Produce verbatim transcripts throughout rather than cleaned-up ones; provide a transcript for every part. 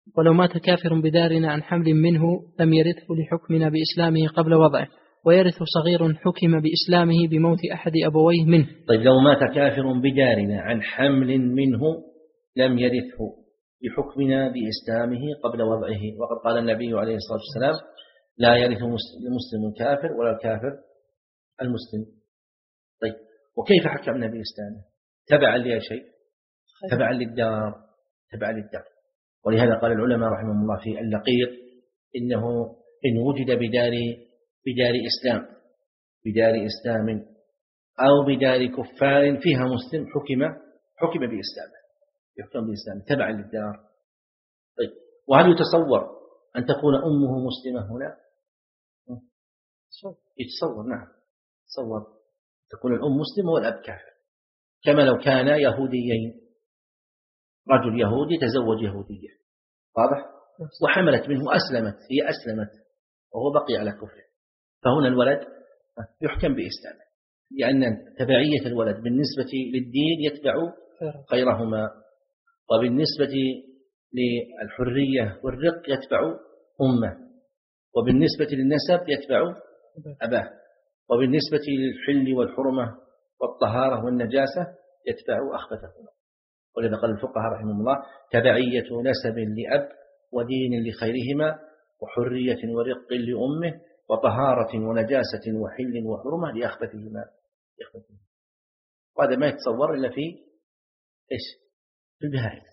ولو مات كافر بدارنا عن حمل منه لم يرثه لحكمنا بإسلامه قبل وضعه، ويرث صغير حكم بإسلامه بموت أحد أبويه منه. طيب لو مات كافر بدارنا عن حمل منه لم يرثه لحكمنا بإسلامه قبل وضعه، وقد قال النبي عليه الصلاة والسلام لا يرث المسلم الكافر ولا الكافر المسلم. طيب وكيف حكمنا بإسلامه؟ تبعا لأي شيء؟ تبعا للدار، تبعا للدار. ولهذا قال العلماء رحمهم الله في اللقيط إنه إن وجد بدار بدار إسلام بدار إسلام أو بدار كفار فيها مسلم حكم حكم بإسلامه، يحكم بإسلامه تبعا للدار. طيب وهل يتصور أن تكون أمه مسلمة هنا؟ يتصور، نعم تصور تكون الأم مسلمة والأب كافر، كما لو كان يهوديين، رجل يهودي تزوج يهودية، واضح؟ وحملت منه أسلمت، هي أسلمت وهو بقي على كفره، فهنا الولد يحكم بإسلامه، لأن تبعية الولد بالنسبة للدين يتبع خيرهما، وبالنسبة للحرية والرق يتبع أمه، وبالنسبة للنسب يتبع أباه، وبالنسبة للحل والحرمة والطهارة والنجاسة يتبع أخبثهما. ولذا قال الفقهاء رحمهم الله تبعية نسب لأب ودين لخيرهما وحرية ورق لأمه وطهارة ونجاسة وحل وحرمة لأخبثهما. وهذا ما يتصور إلا في إيش؟ في البهائم.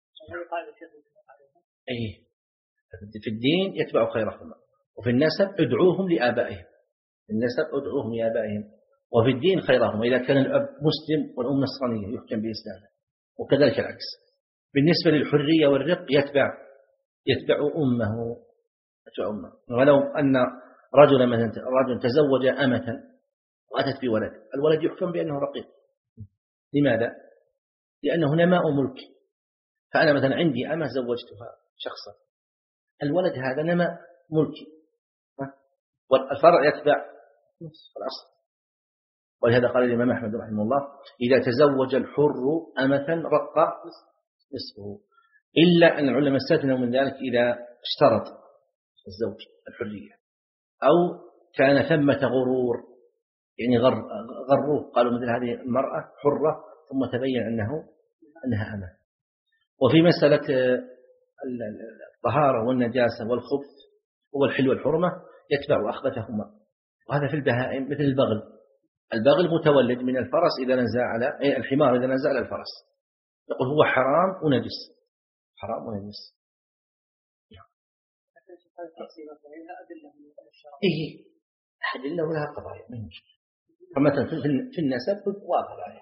أيه في الدين يتبع خيرهما، وفي النسب ادعوهم لآبائهم، في النسب ادعوهم لآبائهم، وفي الدين خيرهم. إذا كان الأب مسلم والأم نصرانية يحكم بإسلامه، وكذلك العكس. بالنسبة للحرية والرق يتبع يتبع أمه يتبع أمه. ولو أن رجلا مثلا رجل تزوج أمة وأتت بولد، الولد يحكم بأنه رقيق. لماذا؟ لأنه نماء ملك. فأنا مثلا عندي أمة زوجتها شخصا، الولد هذا نماء ملكي، والفرع يتبع الأصل. ولهذا قال الإمام أحمد رحمه الله إذا تزوج الحر أمة رق نصفه، إلا أن العلماء استثنوا من ذلك إذا اشترط الزوج الحرية أو كان ثمة غرور، يعني غر غروه، قالوا مثل هذه المرأة حرة ثم تبين أنه أنها أمة. وفي مسألة الطهارة والنجاسة والخبث والحل والحرمة يتبع أخبثهما، وهذا في البهائم مثل البغل. البغل متولد من الفرس إذا نزع على الحمار إذا نزع على الفرس، يقول هو حرام ونجس، حرام ونجس. إيه أدلة ولها قضايا من مشكلة. فمثلا في النسب واضح الآية.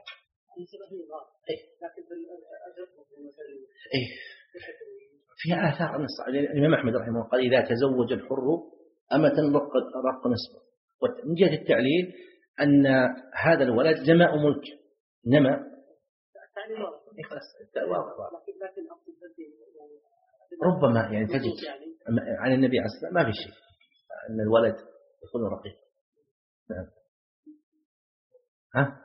إيه فيها آثار النص. الإمام أحمد رحمه الله قال إذا تزوج الحر أمة رق رق نصفه. ومن جهة التعليل أن هذا الولد نماء ملك، نماء ربما يعني تجد عن النبي عليه الصلاة والسلام ما في شيء أن الولد يكون رقيق. نعم. ها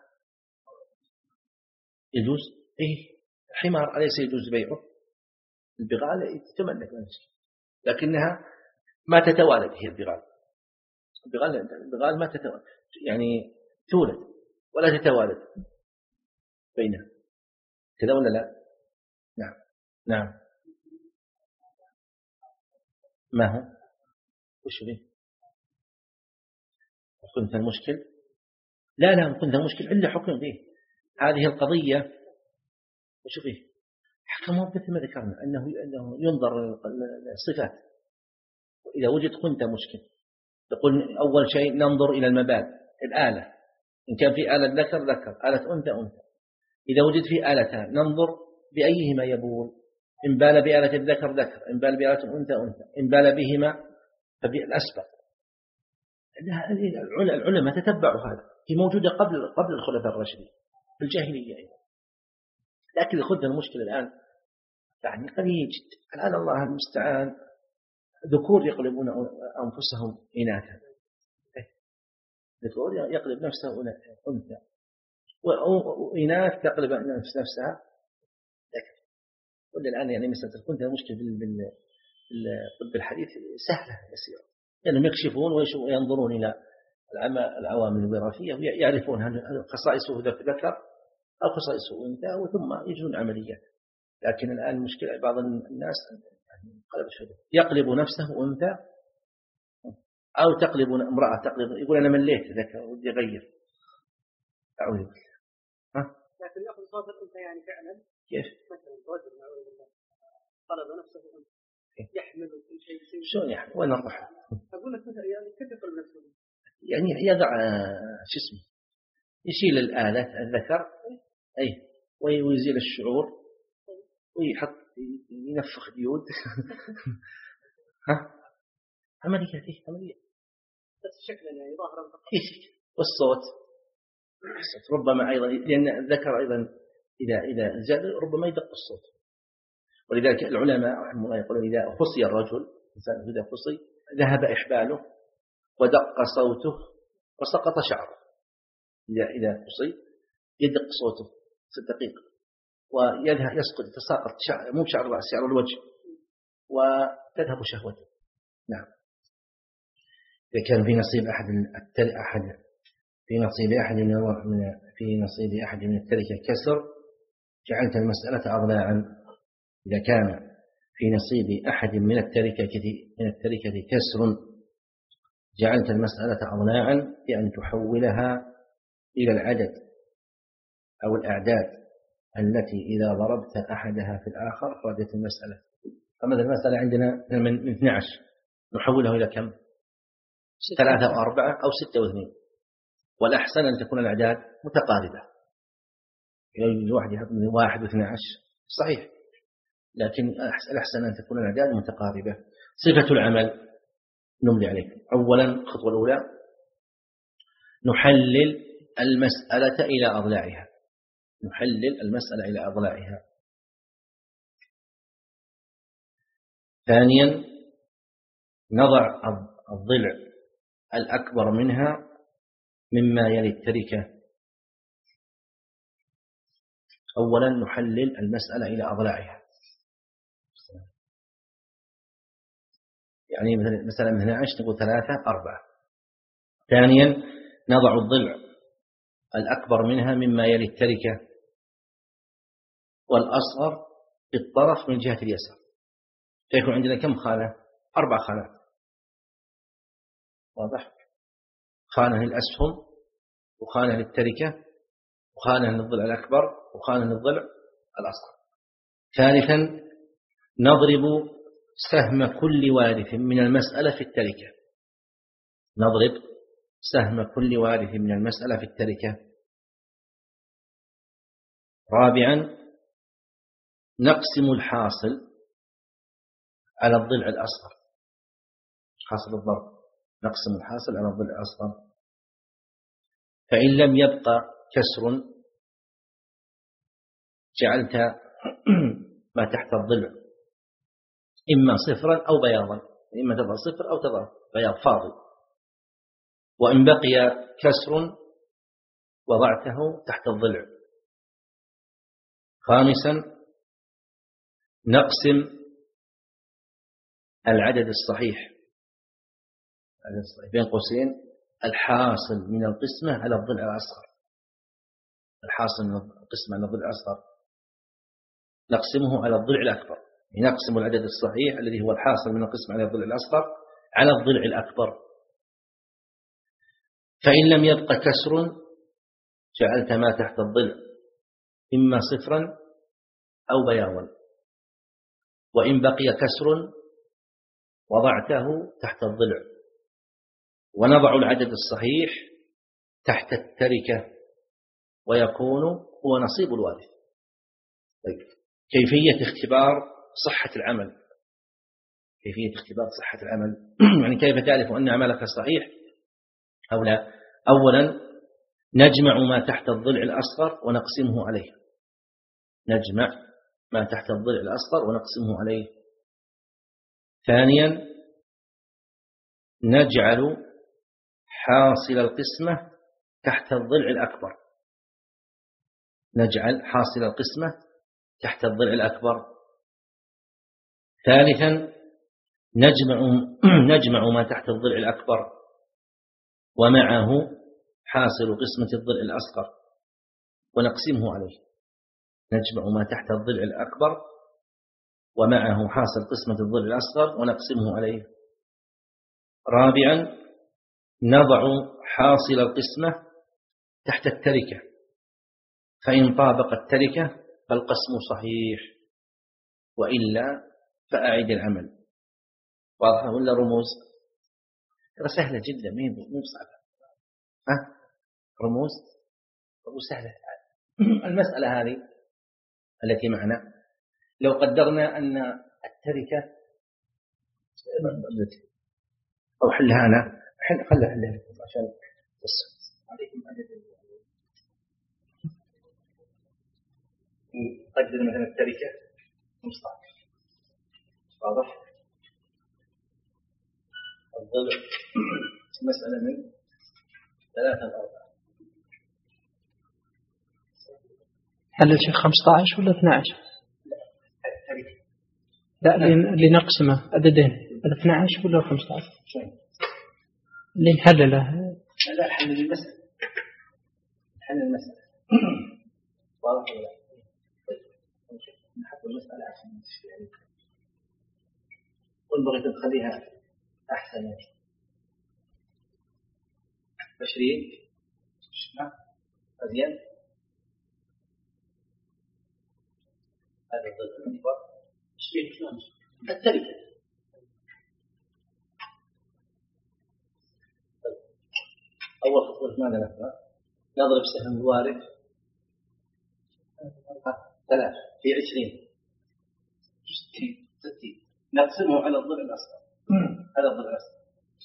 يجوز؟ إيه الحمار أليس يجوز بيعه؟ البغال تتملك نفسه، لكنها ما تتوالد. هي البغال البغال البغال ما تتوالد، يعني تولد ولا تتوالد بينها، كذا ولا لا؟ نعم نعم. ما هو وش به كنت المشكل؟ لا لا كنت المشكل إلا حكم به هذه القضية. وش فيه حكمه مثل ما ذكرنا أنه أنه ينظر الصفات، وإذا وجد كنت مشكل تقول أول شيء ننظر إلى المبادئ الآلة، إن كان في آلة ذكر ذكر، آلة أنثى أنثى. إذا وجد في آلتان ننظر بأيهما يبول، إن بال بآلة الذكر ذكر، إن بال بآلة أنثى أنثى، إن بال بهما فبالأسبق. العلماء تتبعوا هذا، هي موجودة قبل قبل الخلفاء الراشدين في الجاهلية أيضا، لكن خذنا المشكلة الآن يعني قليل جدا. الآن الله المستعان ذكور يقلبون أنفسهم إناثا، ذكور يقلب نفسه أنثى، وإناث تقلب نفسها ذكر. قلنا الآن يعني مسألة الكنت المشكلة بالطب الحديث سهلة يسيرة، لأنهم يعني يكشفون وينظرون إلى العوامل الوراثية ويعرفون هل خصائصه ذكر أو خصائصه أنثى وثم يجرون عمليات. لكن الآن المشكلة بعض الناس يقلب نفسه أنثى أو تقلب امرأة تقلب، يقول أنا مليت ذكر ودي أغير. أعوذ بالله. ها؟ لكن يأخذ صوت الأنثى يعني فعلا. كيف؟ مثلا رجل نعوذ بالله طلب نفسه أنثى يحمل كل شيء. شلون يحمل؟ وين نروح؟ أقول لك مثلا يعني كيف يقلب نفسه؟ يعني يضع شو اسمه يشيل الآلة الذكر أي ويزيل الشعور ويحط ينفخ ديود. ها عملية دي عملية بس شكلا يعني ظاهرا فقط. والصوت ربما أيضا لأن الذكر أيضا إذا إذا زاد ربما يدق الصوت. ولذلك العلماء رحمه الله يقولون إذا خصي الرجل إنسان إذا خصي ذهب إحباله ودق صوته وسقط شعره. إذا إذا خصي يدق صوته ست دقيقة ويذهب يسقط تساقط شعر مو شعر الرأس شعر الوجه وتذهب شهوته. نعم. إذا كان في نصيب أحد أحد في نصيب أحد من في نصيب أحد من التركة كسر جعلت المسألة أضلاعا. إذا كان في نصيب أحد من التركة من التركة كسر جعلت المسألة أضلاعا بأن تحولها إلى العدد أو الأعداد التي إذا ضربت أحدها في الآخر خرجت المسألة. فمثلا المسألة عندنا من اثني عشر نحولها إلى كم؟ ثلاثة وأربعة أو ستة واثنين. والأحسن أن تكون الأعداد متقاربة. إذا واحد يحط من واحد واثني عشر صحيح، لكن الأحسن أن تكون الأعداد متقاربة. صفة العمل نملي عليكم. أولا الخطوة الأولى نحلل المسألة إلى أضلاعها. نحلل المسألة إلى أضلاعها. ثانيا نضع الضلع الأكبر منها مما يلي التركة. أولا نحلل المسألة إلى أضلاعها، يعني مثلا من اثني عشر نقول ثلاثة أربعة. ثانيا نضع الضلع الأكبر منها مما يلي التركة والأصغر بالطرف من جهة اليسار. فيكون عندنا كم خانة؟ أربع خانات. واضح؟ خانة للأسهم وخانة للتركة وخانة للضلع الأكبر وخانة للضلع الأصغر. ثالثا نضرب سهم كل وارث من المسألة في التركة. نضرب سهم كل وارث من المسألة في التركة. رابعا نقسم الحاصل على الضلع الأصغر. حاصل الضرب نقسم الحاصل على الضلع الأصغر. فإن لم يبقى كسر جعلت ما تحت الضلع إما صفرا أو بياضا، إما تضع صفر أو تضع بياض فاضي. وإن بقي كسر وضعته تحت الضلع. خامسا نقسم العدد الصحيح بين قوسين الحاصل من القسمة على الضلع الأصغر. الحاصل من القسمة على الضلع الأصغر نقسمه على الضلع الأكبر. نقسم العدد الصحيح الذي هو الحاصل من القسمة على الضلع الأصغر على الضلع الأكبر. فإن لم يبق كسر جعلت ما تحت الضلع إما صفرا أو بياضا. وإن بقي كسر وضعته تحت الضلع. ونضع العدد الصحيح تحت التركة ويكون هو نصيب الوارث. طيب. كيفية اختبار صحة العمل. كيفية اختبار صحة العمل يعني كيف تعرف أن عملك صحيح أو لا؟ أولا نجمع ما تحت الضلع الأصغر ونقسمه عليه. نجمع ما تحت الضلع الأصغر ونقسمه عليه. ثانيا نجعل حاصل القسمة تحت الضلع الأكبر. نجعل حاصل القسمة تحت الضلع الأكبر. ثالثا نجمع نجمع ما تحت الضلع الأكبر ومعه حاصل قسمة الضلع الأصغر ونقسمه عليه. نجمع ما تحت الضلع الأكبر ومعه حاصل قسمة الضلع الأصغر ونقسمه عليه. رابعا نضع حاصل القسمة تحت التركة، فإن طابق التركة فالقسم صحيح، وإلا فأعد العمل. واضحة ولا رموز؟ ترى سهلة جدا، مين مو صعبة. ها رموز رموز سهلة. المسألة هذه التي معنا لو قدرنا أن التركة أو حلها أنا حل خلها حلها لكم عشان تسهل عليكم. نقدر مثلا التركة مصطلح واضح. الضلع مسألة من ثلاثة أربعة. هل الشيخ خمسة عشر ولا اثنا عشر؟ لا اللي نقسمه عددين اثنا عشر ولا خمسة عشر اللي نحلله. لا حل المسألة، حل المسألة واضح ولا لا؟ نحط المسألة عشان يعني قل بغيت تخليها أحسن يعني عشرين أزين. هذا الضد الأكبر عشرين شلون التركة. أول خطوة ماذا نفعل؟ نضرب سهم الوارد ثلاث في عشرين ستين ستين نقسمه على الضلع الأصغر. هذا الضلع الأصغر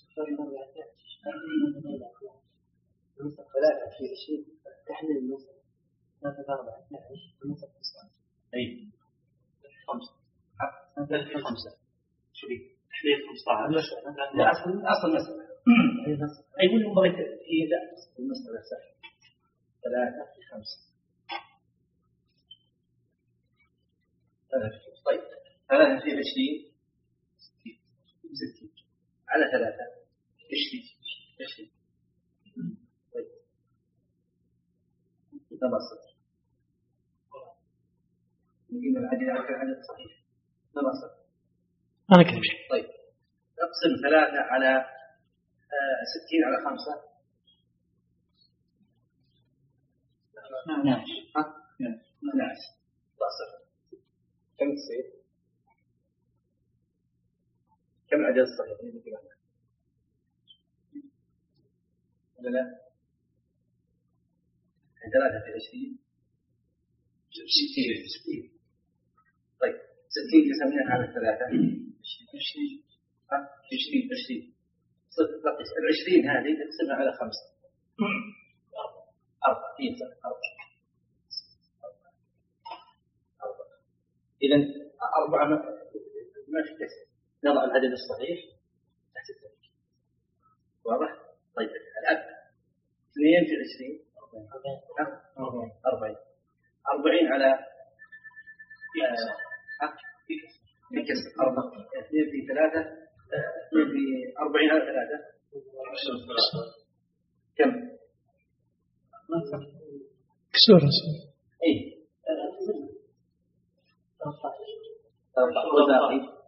ثلاثة في عشرين تحليل المسألة ثلاثة أربعة اثنين عشر المسألة تسعة. أي خمسة خمسة شو بي تحليل خمسة عشر لا أصل أصل المسألة أي يقول بغيت هي لا المسألة سهلة. ثلاثة في خمسة طيب ثلاثة في عشرين ستين على ثلاثة عشرين عشرين. طيب تمام صفر نجيب العدد على العدد صحيح تمام صفر. أنا كيف طيب نقسم ثلاثة على ستين على خمسة اثناشر اثناشر صفر. كم تصير؟ كم العدد الصحيح اللي نجيب عنه؟ ولا لا؟ ثلاثة في عشرين ستين ستين. طيب ستين قسمناها على ثلاثة عشرين عشرين عشرين صفر. العشرين هذه تقسمها على خمسة أربعة إيه صح أربعة أربعة. إذن أربعة ما في كسر. نضع العدد الصحيح تحت التركة واضح. طيب الأب اثنين في عشرين أربعين أربعين على في كسر أربعة. اثنين في ثلاثة اثنين في أربعين على ثلاثة كم؟ كسورة إيه أربعة والباقي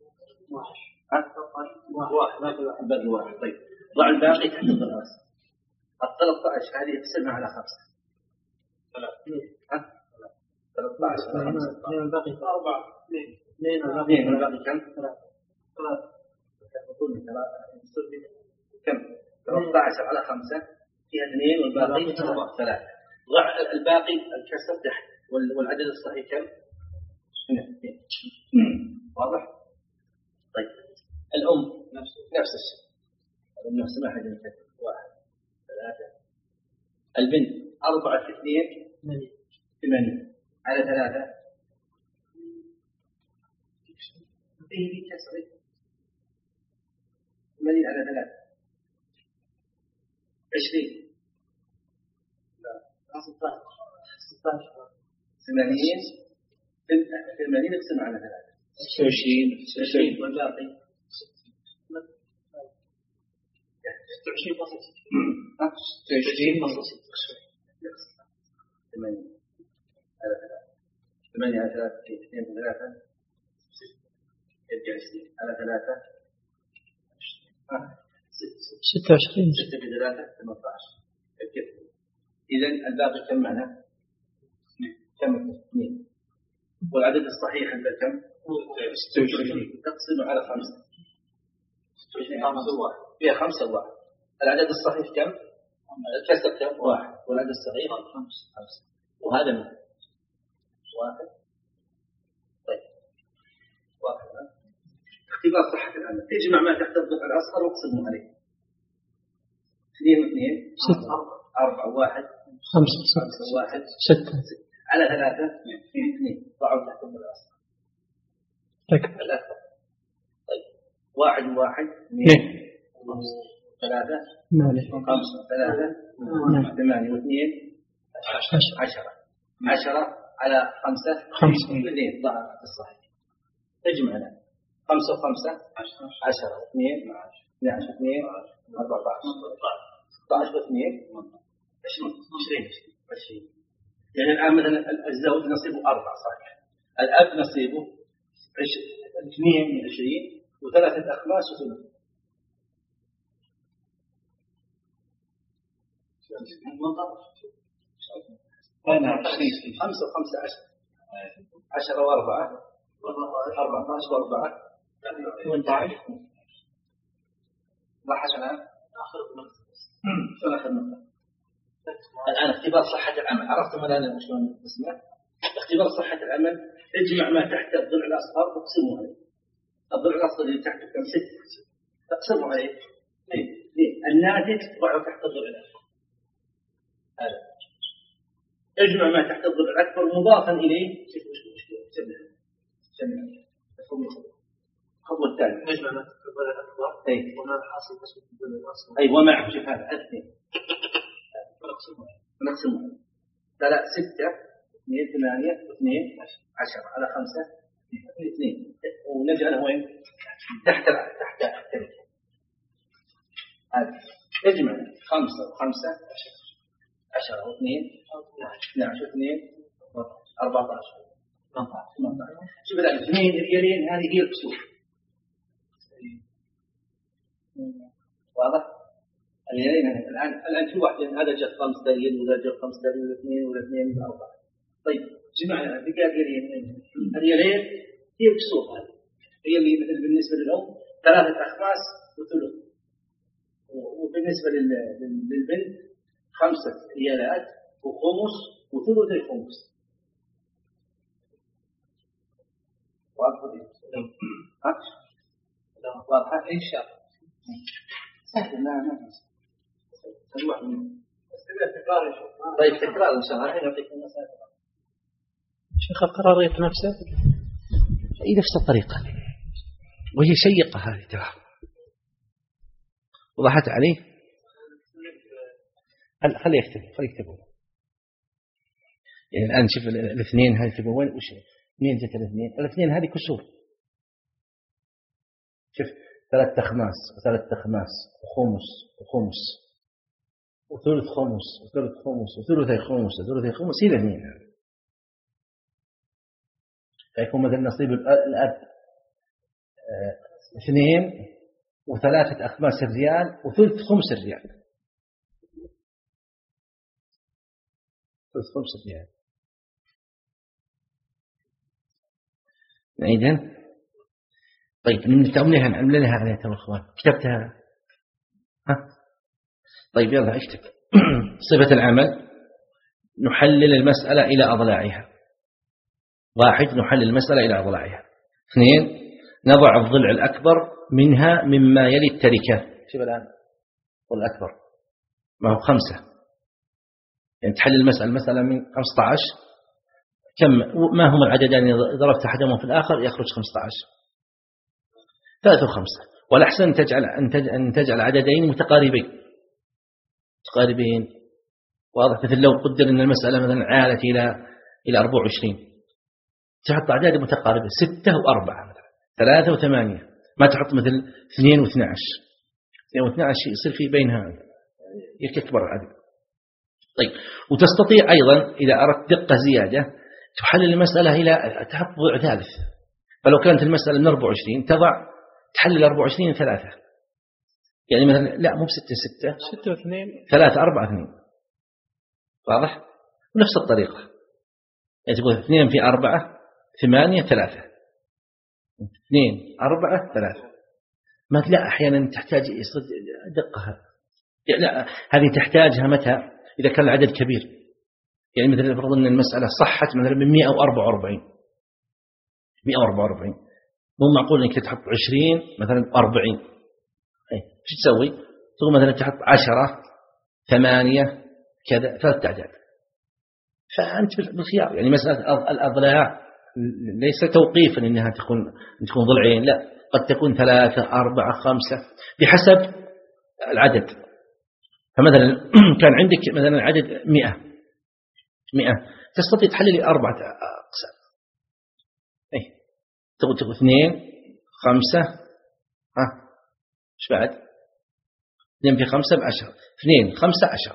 واحد باقي واحد. طيب ضع الباقي تحت الضرس. الثلاثة عشر هذه اقسمها على خمسة ثلاثة عشر على خمسة اثنين الباقي أربعة اثنين اثنين الباقي كم؟ ثلاثة كم؟ ثلاثة عشر على خمسة فيها اثنين والباقي ثلاثة. ضع الباقي الكسر تحت والعدد الصحيح كم؟ اثنين. واضح؟ طيب الأم نفس نفس الشيء. الأم نفس ما حد يكتب واحد ثلاثة. البنت أربعة في اثنين ثمانية على ثلاثة فيه كسر ثمانية على ثلاثة عشرين لا ستاشر ثمانين ثمانين اقسم على ثلاثة ستة وعشرين ستة وعشرين والباقي ستة وعشرين فاصلة ستة وعشرين فاصلة ستة. ثمانية على ثلاثة ثمانية على ثلاثة اثنين ثلاثة يرجع عشرين على ثلاثة ستة وعشرين ستة بثلاثة ثمانية عشر. إذا الباقي كم معنا؟ كم؟ اثنين. والعدد الصحيح عند كم؟ ستة وعشرين. تقسم على خمسة. فيها خمسة واحد. العدد الصحيح كم؟ الكسر كم؟ واحد. والعدد الصحيح خمسة. خمسة. وهذا من واحد. طيب. واحد. اختبار صحة العمل. تجمع ما تحت الضلع الأصغر واقسمه عليه. اثنين واثنين. ستة. أربعة واحد. خمسة. خمسة واحد. ستة. على ثلاثة. اثنين. ضعوا تحت الضلع الأصغر. تكبر. ثلاثة. طيب. واحد واحد. اثنين. ثلاثة. ثمانية. خمسة. ثلاثة. ثمانية واثنين. عشرة. عشرة على خمسة. خمسة. اثنين. ضع الصحيح. تجمعنا. خمسة وخمسة. عشرة. اثنين. اثنين عشر. اثنين. أربعة عشر. ستة عشر واثنين. عشرين. عشرين. يعني الآن مثلا الزوج نصيبه أربعة صحيح. الأب نصيبه اثنين من عشرين وثلاثة أخماس وثلث. أنا عشرين. خمسة وخمسة عشر. عشرة وأربعة. أربعة عشر وأربعة. ثمانية عشر. لاحظ الآن. آخر نقطة. آخر نقطة. الآن اختبار صحة العمل. عرفتم الآن شلون اسمه؟ اختبار صحة العمل. اجمع ما تحت الضلع الأصغر واقسمه عليه. الضلع الأصغر اللي تحته كم؟ ستة. تقسمه عليه. ليه؟ ليه؟ الناتج ضعه تحت الضلع الأصغر. هذا. اجمع ما تحت الضلع الأكبر مضافا إليه. شوف وش مشكلة. سمع. سمع. الخطوة الثانية. نجمع ما تحت الضلع الأكبر. أي. وما الحاصل قسم الضلع الأصغر. أي ومعه. شوف هذا. اثنين. نقسمه. ثلاثة ستة. اثنين ثمانية. اثنين عشرة على خمسة. اثنين. ونجعله وين؟ تحت تحت التركة. هذا. اجمع خمسة وخمسة. عشرة واثنين. اثنين عشر واثنين. أربعة عشر. ثمانية عشر. شوف الآن اثنين ريالين هذه هي الكسور. واضح؟ الريالين الآن الآن في واحد هذا جاء خمسة ريال ولا جاء خمسة ريال ولا اثنين ولا اثنين ولا أربعة. طيب جمعنا بقى ريالين. الريالين هي الكسور هذه. هي اللي مثل بالنسبة للأم ثلاثة أخماس وثلث. وبالنسبة للبنت خمسة ريالات وخمس وثلث الخمس. واضح؟ واضح إن شاء الله. سهل. لا ما نسى. الواحد منه. تكرار إن شاء الله. طيب تكرار إن شاء الله. الحين أعطيكم مسألة. شيخ القرارية نفسه هي نفس الطريقة وهي شيقة هذه ترى. وضحت عليه. خليه يكتب. خليه يكتبون. يعني الآن شوف الاثنين هذه تبون وين وش اثنين زائد الاثنين. الاثنين هذه كسور. شوف ثلاث أخماس وثلاث أخماس وخمس وخمس وثلث خمس وثلث خمس وثلثي خمس وثلثي خمس إلى اثنين. فيكون مثل نصيب الأب اثنين وثلاثة أخماس الريال وثلث خمس الريال. ثلث خمس الريال. إذن طيب نتأملها نعملها عليها يا أخوان. كتبتها ها؟ طيب يلا اكتب. صفة العمل نحلل المسألة إلى أضلاعها. واحد نحلل المسألة إلى أضلاعها. اثنين نضع الضلع الأكبر منها مما يلي التركة. شوف الآن والأكبر ما هو خمسة. يعني تحلل المسألة المسألة من خمسة عشر كم ما هم العددان إذا ضربت أحدهما في الآخر يخرج خمسة عشر. ثلاثة وخمسة. والأحسن أن تجعل أن تجعل عددين متقاربين متقاربين. واضح؟ مثل لو قدر أن المسألة مثلا عالت إلى إلى أربعة وعشرين تحط أعداد متقاربة ستة وأربعة مثلا، ثلاثة وثمانية، ما تحط مثل اثنين واثنى عشر. اثنين واثنى عشر يصير في بينها يكبر العدد. طيب، وتستطيع أيضا إذا أردت دقة زيادة تحلل المسألة إلى تحط ضلع ثالث. فلو كانت المسألة من أربعة وعشرين تضع تحلل أربعة وعشرين ثلاثة، يعني مثلا لا مو بستة ستة ستة واثنين ثلاثة أربعة اثنين. واضح؟ نفس الطريقة، يعني تقول اثنين في أربعة ثمانية ثلاثة، اثنين أربعة ثلاثة. ما لا أحيانا تحتاج دقة هذا، يعني لا هذه تحتاجها متى؟ إذا كان العدد كبير، يعني مثلا فرض أن المسألة صحت مثلا من مئة وأربعة وأربعين مئة وأربعة وأربعين، مو معقول أنك تحط عشرين مثلا أربعين. شو تسوي؟ تقول مثلا تحط عشرة ثمانية كذا ثلاث أعداد، فأنت بالخيار. يعني مسألة الأضلاع ليس توقيفا إنها تكون تكون ضلعين، لا، قد تكون ثلاثة أربعة خمسة بحسب العدد. فمثلا كان عندك مثلا عدد مئة مئة تستطيع تحلل أربعة أقسام. أي تقول تقول اثنين خمسة، ها إيش بعد؟ اثنين في خمسة بعشرة، اثنين خمسة عشرة،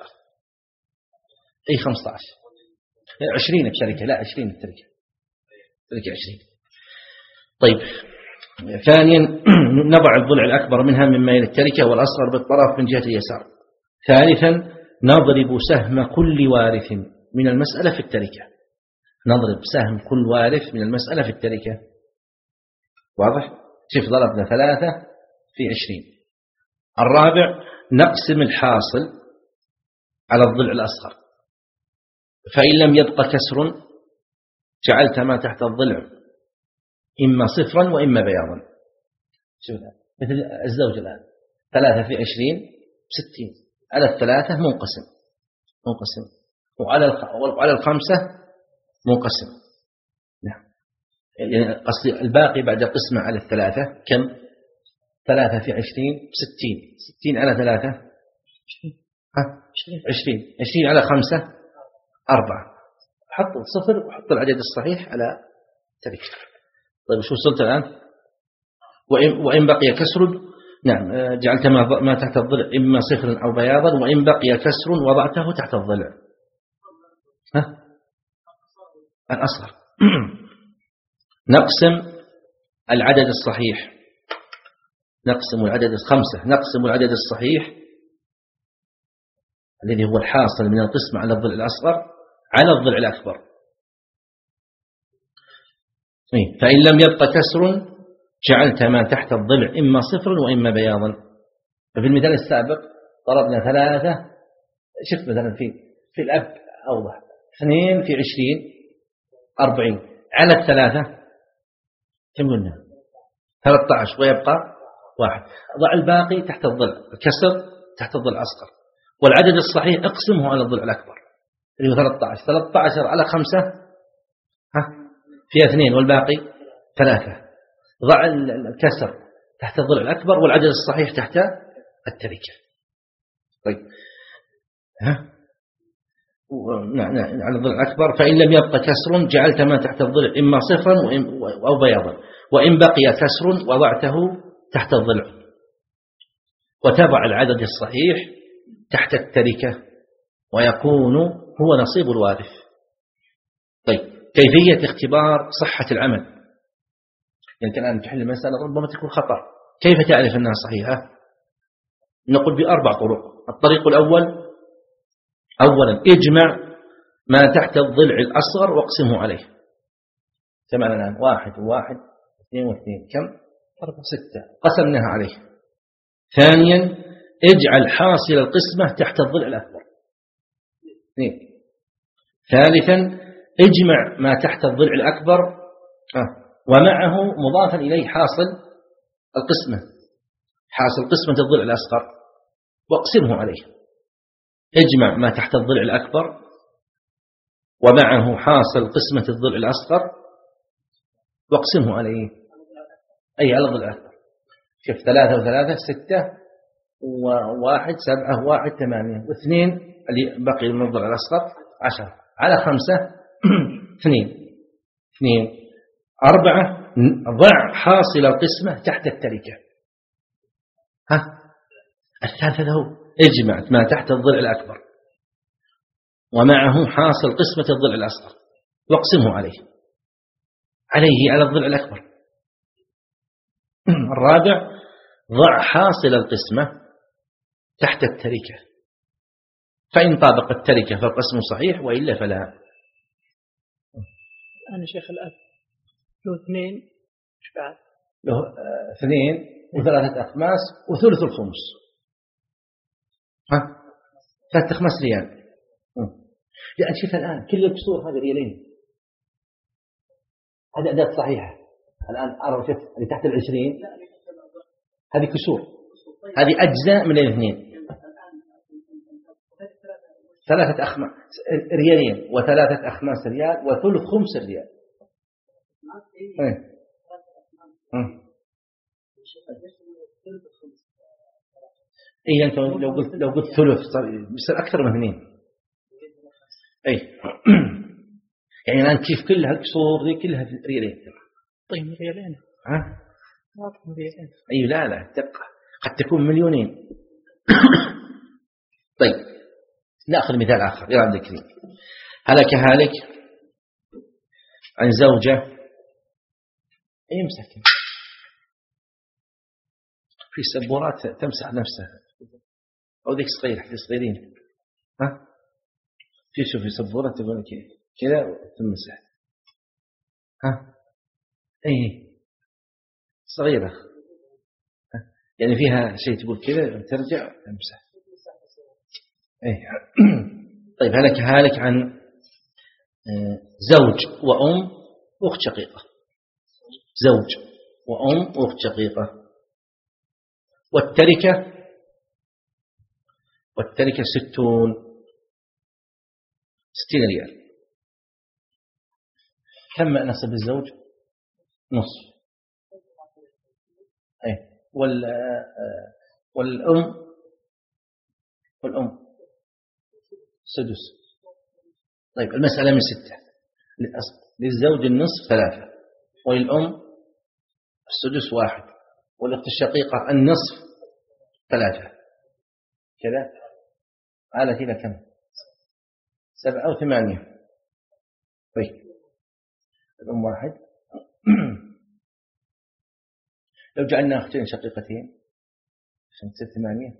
أي خمسة عشر، عشرين بشركة، لا عشرين التركة تركة عشرين. طيب، ثانيا نضع الضلع الأكبر منها مما يلي التركة والأصغر بالطرف من جهة اليسار. ثالثا نضرب سهم كل وارث من المسألة في التركة. نضرب سهم كل وارث من المسألة في التركة. واضح؟ شوف ضربنا ثلاثة في عشرين. الرابع نقسم الحاصل على الضلع الأصغر، فإن لم يبق كسر جعلت ما تحت الضلع إما صفرا وإما بياضا. شوف مثل الزوج الآن ثلاثة في عشرين ستين، على الثلاثة منقسم منقسم وعلى الخمسة منقسم. نعم، يعني قصدي الباقي بعد قسمة على الثلاثة كم؟ ثلاثة في عشرين ستين، ستين على ثلاثة ها عشرين، عشرين على خمسة أربعة. حط صفر وحط العدد الصحيح على تركة. طيب شو وصلت الآن؟ وإن, وإن بقي كسر، نعم جعلت ما, ما تحت الضلع إما صفرا أو بياضا، وإن بقي كسر وضعته تحت الضلع ها الأصغر. نقسم العدد الصحيح، نقسم العدد الخمسة، نقسم العدد الصحيح الذي هو الحاصل من القسم على الضلع الأصغر على الضلع الأكبر. فإن لم يبق كسر جعلت ما تحت الضلع إما صفرا وإما بياضا. ففي المثال السابق ضربنا ثلاثة، شفت مثلا في في الأب أوضح، اثنين في عشرين أربعين، على الثلاثة كم قلنا؟ ثلاثة عشر ويبقى واحد. ضع الباقي تحت الضلع، الكسر تحت الضلع الأصغر، والعدد الصحيح اقسمه على الضلع الأكبر اللي هو ثلاثة عشر. ثلاثة عشر على خمسة ها فيها اثنين والباقي ثلاثة. ضع الكسر تحت الضلع الأكبر والعدد الصحيح تحت التركة. طيب ها نعم على الضلع الأكبر. فإن لم يبق كسر جعلت ما تحت الضلع إما صفرا أو بياضا، وإن بقي كسر وضعته تحت الضلع، وتبع العدد الصحيح تحت التركة ويكون هو نصيب الوارث. طيب كيفية اختبار صحة العمل؟ يعني الآن تحل المسألة ربما تكون خطأ، كيف تعرف أنها صحيحة؟ نقول بأربع طرق. الطريق الأول، أولا اجمع ما تحت الضلع الأصغر واقسمه عليه. جمعنا الآن واحد وواحد اثنين واثنين كم؟ أربعة ستة، قسمناها عليه. ثانيا اجعل حاصل القسمة تحت الضلع الأكبر. اثنين. ثالثا اجمع ما تحت الضلع الأكبر آه. ومعه مضافا إليه حاصل القسمة، حاصل قسمة الضلع الأصغر واقسمه عليه. اجمع ما تحت الضلع الأكبر ومعه حاصل قسمة الضلع الأصغر واقسمه عليه، أي على الضلع الأكبر. شوف ثلاثة وثلاثة ستة وواحد سبعة واحد ثمانية واثنين اللي بقي من الضلع الأصغر عشرة، على خمسة اثنين اثنين أربعة ضع حاصل القسمة تحت التركة. ها الثالثة له اجمع ما تحت الضلع الأكبر ومعه حاصل قسمة الضلع الأصغر واقسمه عليه عليه على الضلع الأكبر. الرابع ضع حاصل القسمة تحت التركة، فإن طابق التركة فالقسم صحيح وإلا فلا. أنا شيخ الأب له اثنين إيش بعد؟ له آه اثنين وثلاثة أخماس وثلث الخمس. ها ثلاثة أخماس ريال. لأن شوف الآن كل الكسور هذه ريالين، هذه أعداد صحيحة. الآن أرى شوف اللي تحت العشرين هذه كسور، هذه أجزاء من الاثنين. ثلاثة أخماس ريالين وثلاثة أخماس ريال وثلث خمس ريال. إيه إيه أنت لو قلت لو قلت ثلث بيصير أكثر من اثنين. إيه يعني الآن كيف كل هالكسور ذي كلها ريالين. طيب ريالين. ها؟ ريالين. أي لا لا دقة قد تكون مليونين. طيب نأخذ مثال آخر يا عبد الكريم. هلك هالك عن زوجة أي مسكين في سبورات تمسح نفسها أو ذيك صغير حتى صغيرين. ها في شوف في سبورة تقول كذا كذا وتمسح. ها أي صغيرة ها؟ يعني فيها شيء تقول كذا ترجع تمسح. أي طيب هلك هالك عن زوج وأم وأخت شقيقة. زوج وأم وأخت شقيقة والتركة والتركة ستون ستين ريال. كم نصب الزوج؟ نصف. أي وال والأم والأم سدس. طيب المسألة من ستة للزوج النصف ثلاثة وللأم السدس واحد والأخت الشقيقة النصف ثلاثة كذا على كذا كم؟ سبعة أو ثمانية. طيب الأم واحد. لو جعلنا أختين شقيقتين عشان تصير ثمانية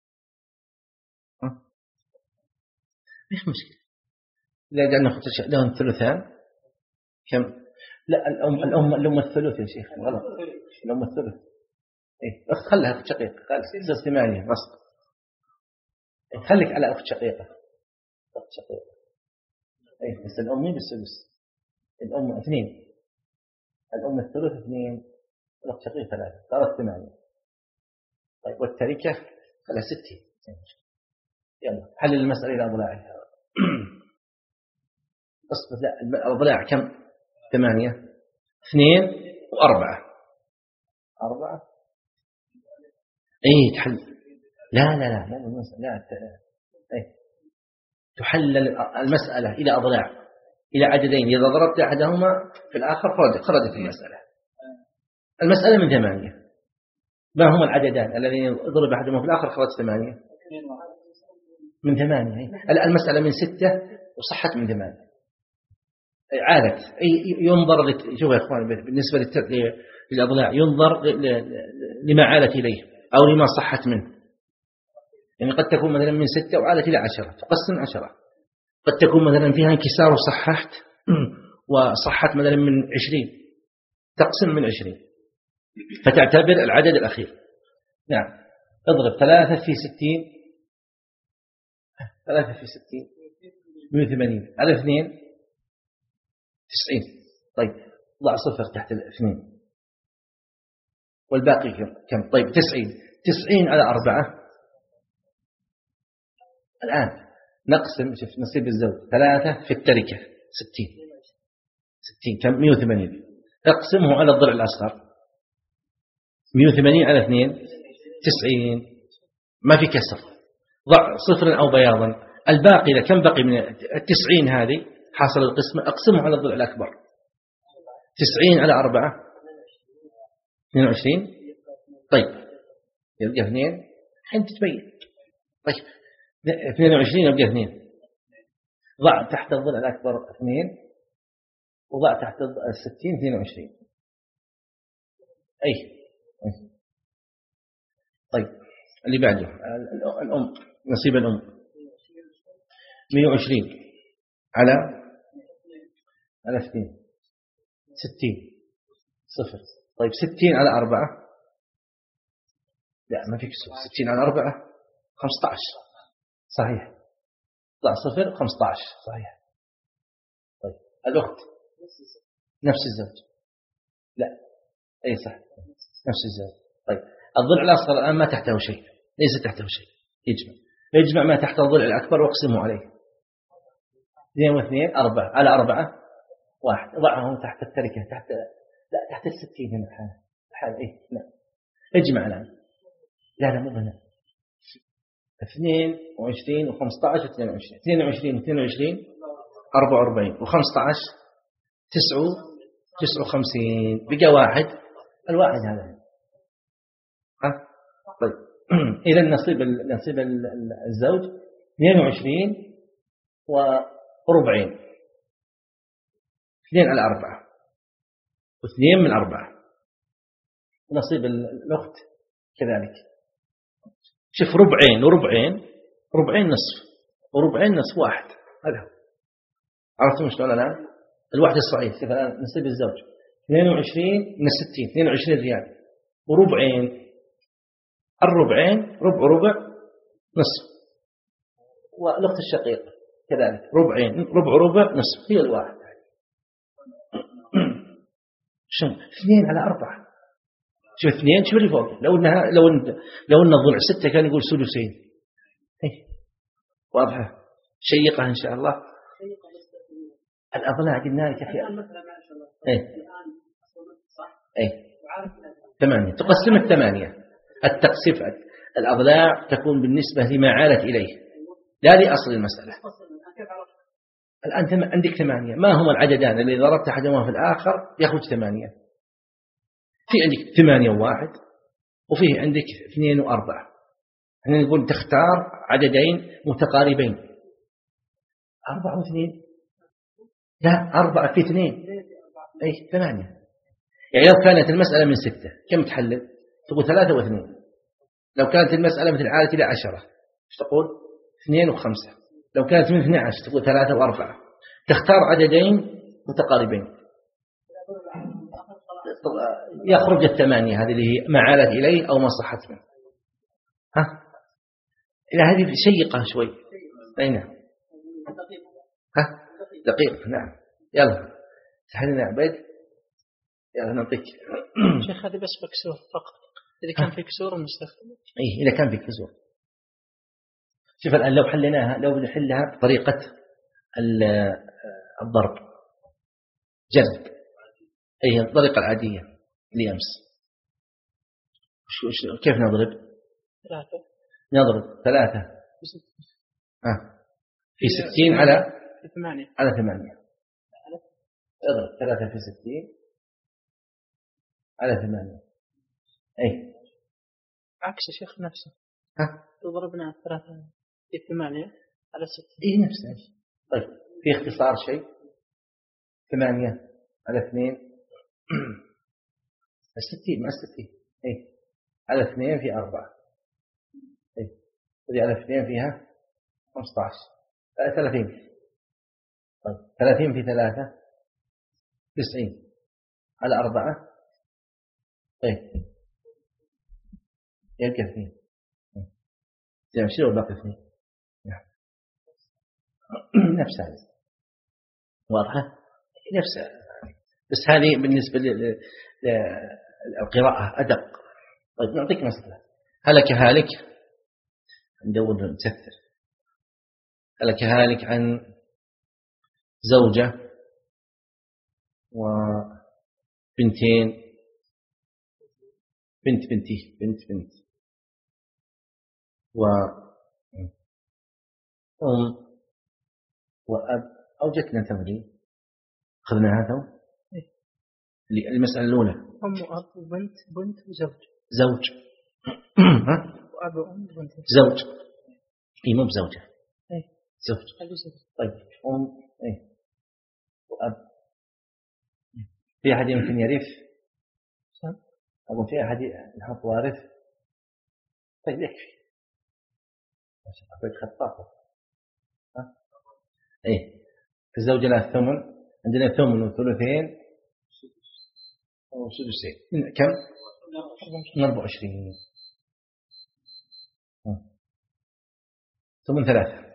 ها ايش مشكلة؟ لا جعلنا أختين لهم ثلثان كم؟ لا الأم الأم الأم الثلث يا شيخ غلط. الأم الثلث. إيه أخت خلها أخت شقيقة قال تصير ثمانية رصد. إيه خليك على أخت شقيقة أخت شقيقة. إيه بس الأم بالسدس. الأم اثنين الأم الثلث اثنين الأخت شقيقة ثلاثة صارت ثمانية. طيب والتركة على ستين. يلا حل المسألة إلى أضلاعها. أصبت لا الأضلاع كم؟ ثمانية اثنين وأربعة. أربعة أي تحل لا لا لا لا لا أي تحلل المسألة إلى أضلاع إلى عددين إذا ضربت أحدهما في الآخر خرجت المسألة. المسألة من ثمانية. ما هما العددان الذين ضرب أحدهما في الآخر خرج ثمانية؟ من ثمانية. المسألة من ستة وصحت من ثمانية. عادت ينظر شوف يا إخوان بالنسبة للأضلاع ينظر لما عادت إليه أو لما صحت منه. يعني قد تكون مثلا من ستة وعادت إلى عشرة تقسم عشرة. قد تكون مثلا فيها انكسار وصححت وصحت مثلا من عشرين تقسم من عشرين فتعتبر العدد الأخير. نعم اضرب ثلاثة في ستين ثلاثة في ستين مئة وثمانين على اثنين تسعين. طيب ضع صفر تحت الاثنين والباقي كم؟ طيب تسعين. تسعين على أربعة. الآن نقسم شوف نصيب الزوج ثلاثة في التركة ستين. ستين كم؟ مئة وثمانين. اقسمه على الضلع الأصغر مئة وثمانين على اثنين تسعين. ما في كسر. ضع صفرا أو بياضا. الباقي إذا كم بقي من التسعين هذه حاصل القسمة أقسمه على الضلع الأكبر تسعين على أربعة اثنين وعشرين. طيب يبقى اثنين الحين تتبين. طيب اثنين وعشرين يبقى اثنين. ضع تحت الضلع الأكبر اثنين وضع تحت الستين اثنين وعشرين. أي طيب اللي بعده الأم، نصيب الأم مئة وعشرين على على اثنين ستين صفر. طيب ستين على أربعة لا ما في كسور. ستين على أربعة خمسة عشر صحيح. ضع صفر خمسة عشر صحيح. طيب الأخت نفس الزوج لا أي صح نفس الزوج. طيب الضلع الأصغر الآن ما تحته شيء، ليس تحته شيء. يجمع يجمع ما تحت الضلع الأكبر واقسمه عليه. اثنين واثنين أربعة على أربعة واحد. ضعهم تحت التركة تحت لا تحت الستين هنا الحالة الحالة إيه لا اجمع الآن. لا لا مو هنا. اثنين وعشرين وخمسة عشر اثنين وعشرين اثنين وعشرين اثنين وعشرين أربعة وأربعين وخمسة عشر تسعة تسعة وخمسين. بقى واحد. الواحد هذا ها. طيب إذا نصيب نصيب الزوج اثنين وعشرين وربعين. اثنين على أربعة واثنين من أربعة. نصيب الأخت كذلك. شوف ربعين وربعين ربعين نصف وربعين نصف واحد. هذا عرفتم شلون الآن؟ الواحد الصحيح. كيف الآن نصيب الزوج اثنين وعشرين من الستين اثنين وعشرين ريال وربعين. الربعين ربع ربع نصف. والأخت الشقيقة كذلك ربعين ربع ربع نصف. هي الواحد. شو اثنين على أربعة. شوف اثنين شوف اللي فوق. لو انها لو ان لو ان الضلع ستة كان يقول سدسين. اي واضحة شيقة إن شاء الله. الأضلاع قلنا لك يا أخي. اي اي ثمانية. تقسم الثمانية. التقسيم الأضلاع تكون بالنسبة لما عالت إليه لا لأصل المسألة. الآن عندك ثمانية. ما هما العددان اللي ضربت أحدهما في الآخر يخرج ثمانية؟ في عندك ثمانية وواحد وفيه عندك اثنين وأربعة. احنا نقول تختار عددين متقاربين. أربعة واثنين لا أربعة في اثنين أي ثمانية. يعني لو كانت المسألة من ستة كم تحلل؟ تقول ثلاثة واثنين. لو كانت المسألة مثل عالة إلى عشرة ايش تقول؟ اثنين وخمسة. لو كانت من اثنين عشر تقول ثلاثة وأربعة. تختار عددين متقاربين يخرج الثمانية. هذه اللي هي ما عالت إليه أو ما صحت منه. ها إلى هذه شيقة شوي. أي نعم. ها دقيق نعم. يلا تحلنا عبيد. يلا نعطيك. شيخ هذه بس بكسور فقط. إذا كان في كسور مستخدم. إيه إذا كان في كسور. شوف الآن لو حلناها لو نحلها بطريقة الضرب جذب. أي الطريقة العادية اللي أمس. كيف نضرب؟ ثلاثة. نضرب ثلاثة آه. في ستين على في ثمانية على ثمانية. اضرب ثلاثة في ستين على ثمانية. أي عكس شيخ نفسه. ها ضربنا ثلاثة في ثمانية على ستين. إيه نفسه. طيب في اختصار شيء. ثمانية على اثنين الستين مع الستين. إيه على اثنين في أربعة. إيه ودي على اثنين فيها خمسة عشر. ثلاثين. طيب ثلاثين في ثلاثة تسعين على أربعة. إيه يبقى اثنين. يعني شنو باقي اثنين؟ نعم نفس هذا. واضحة نفس. بس هذه بالنسبة للقراءة أدق. طيب نعطيك مثلا. هلك هالك ندور نكثر. هلك هالك عن زوجة وبنتين بنت بنتي بنت بنت وأم وأب. أوجدنا تمرين أخذنا هذا المسألة الأولى أم وأب وبنت بنت وزوج. زوج ها؟ وأب وأم وبنت. زوج إيه مو بزوجة. إيه. زوج. طيب أم إيه وأب. في أحد يمكن يرث؟ أقول في أحد يحط وارث؟ طيب يكفي. أعطيك خطاطة. ها؟ إيه الزوج له الثمن، عندنا ثمن وثلثين وسدسين كم؟ أربعة وعشرين. ثمن ثلاثة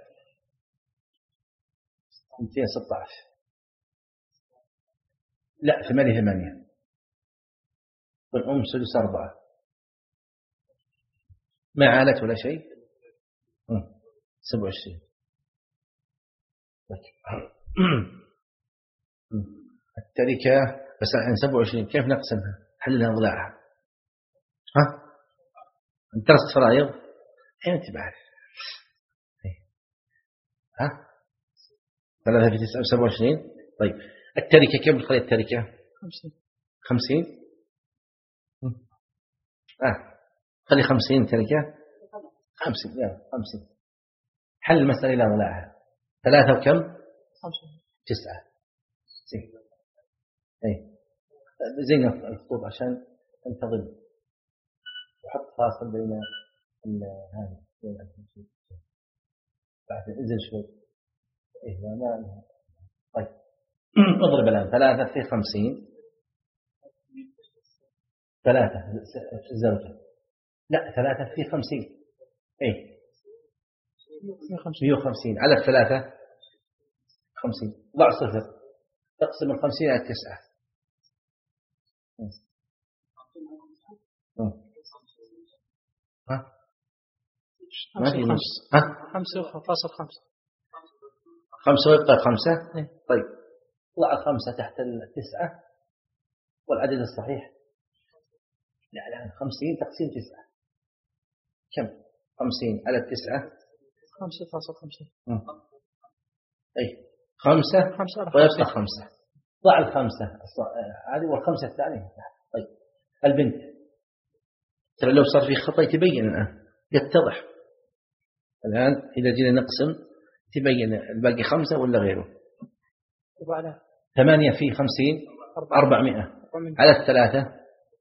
مئتين وستة عشر. لا ثمانية ثمانية. والأم سدس أربعة ما عالت ولا شيء. سبعة وعشرين. التركة بس عن سبعة وعشرين كيف نقسمها؟ حللها ضلاعها. ها؟ أنت درست فرائض؟ أين أنت بعرف؟ ها؟ ثلاثة في تسعة وسبعة وعشرين. طيب التركة كيف نخلي التركة؟ خمسين. خمسين. آه خلي خمسين تركة. خمسين يلا خمسين. حل المسألة إلى ضلاعها. ثلاثة وكم؟ خمسين. تسعة. زين. إيه. زين الخطوط عشان تنتظم. وحط فاصل بين هذا بين الخمسين. بعد انزل شوي. إيه ما. طيب. اضرب الآن ثلاثة في خمسين. ثلاثة في الزوجة. لا ثلاثة في خمسين. إيه. مئة وخمسين على الثلاثة. خمسين. ضع صفر. تقسم الخمسين على التسعة. ها؟ ما في نص. ها؟ خمسة فاصل خمسة. خمسة ويبقى خمسة. إيه. طيب ضع خمسة تحت التسعة والعدد الصحيح. لا لا خمسين تقسيم تسعة كم؟ خمسين على التسعة. خمسة فاصل خمسة. أي خمسة. خمسة ويبقى خمسة. ضع الخمسة هذه والخمسة الثانية. طيب البنت ترى لو صار في خطأ تبين الآن يتضح الآن إذا جينا نقسم تبين الباقي خمسة ولا غيره. وبعدها ثمانية في خمسين أربعمائة على الثلاثة.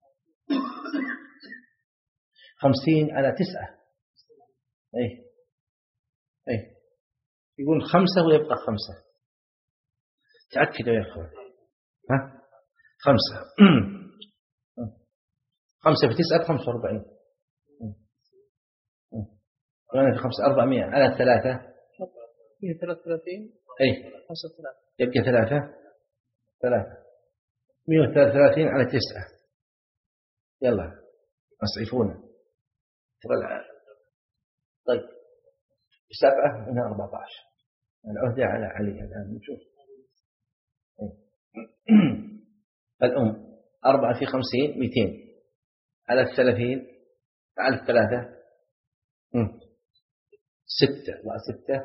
خمسين على تسعة. أي أي يقول خمسة ويبقى خمسة. تأكدوا يا أخوان. ها خمسة. خمسة في تسعة خمسة وأربعين. ثمانية في خمسة أربعمائة على الثلاثة. مئة وثلاثة وثلاثين. أي خمسة ثلاثة. يبقى ثلاثة. ثلاثة. مئة وثلاثة وثلاثين على تسعة. يلا أصعفونا. طيب سبعة هنا أربعة عشر. العهدة على علي الآن نشوف. الأم أربعة في خمسين مئتين على الثلاثين على الثلاثة. ستة لا ستة.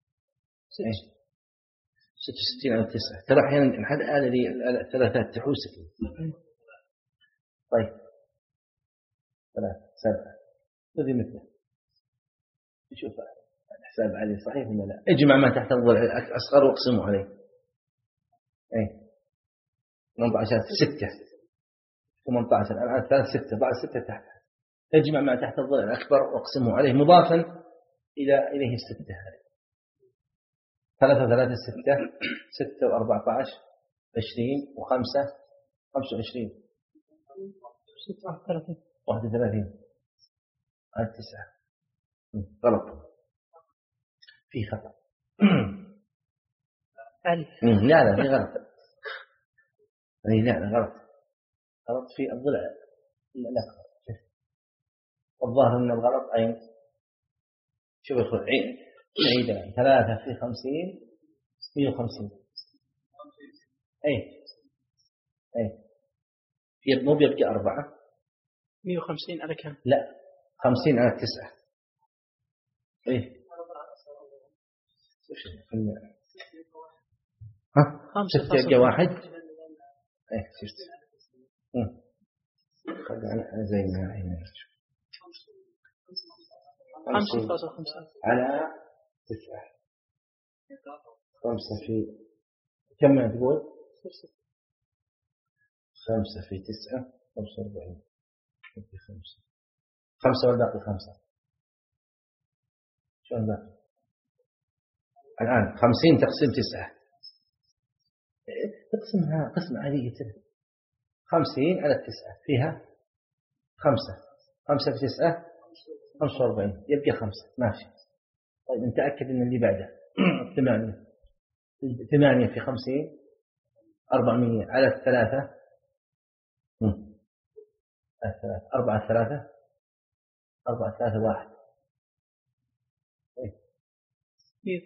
ستة وستين على تسعة. ترى أحيانا حد آل لي الثلاثات تحوسك. طيب ثلاثة سبعة هذه مثله. نشوف الحساب عليه صحيح ولا لا. اجمع ما تحت الضلع أصغر واقسمه عليه. ايه ثمانية عشر ستة. ثمانية عشر الآن ثلاث ستة. ضع ستة تحت. اجمع ما تحت الضلع الأكبر واقسمه عليه مضافا إلى إليه الستة. ثلاثة ثلاثة ستة. ستة وأربعة عشر عشرين وخمسة خمسة وعشرين. ستة وثلاثين. واحد وثلاثين على التسعة. غلط في خطأ. لا لا في غلط. أي لا لا غلط. غلط في الضلع الأكبر. الظاهر من الغلط أين؟ شوف يا عين عيدا. ثلاثة في خمسين مئة وخمسين. أي أي مو بيبقى أربعة. مئة وخمسين على كم؟ لا خمسين على التسعة. إيه ها ستة يبقى واحد. إيه ستة. خلينا زي ما هي خمسة فاصل خمسة على تسعة. خمسة في كم ما تقول؟ خمسة في تسعة خمسة وأربعين. في خمسة خمسة والباقي خمسة. شو الباقي؟ الآن خمسين تقسيم تسعة تقسمها قسمة عادية كده. خمسين على التسعة فيها خمسة. خمسة في تسعة خمسة وأربعين يبقى خمسة. ماشي. طيب نتأكد أن اللي بعده ثمانية. ثمانية في خمسين أربعمية على الثلاثة. الثلاثة أربعة ثلاثة أربعة ثلاثة واحد. إيه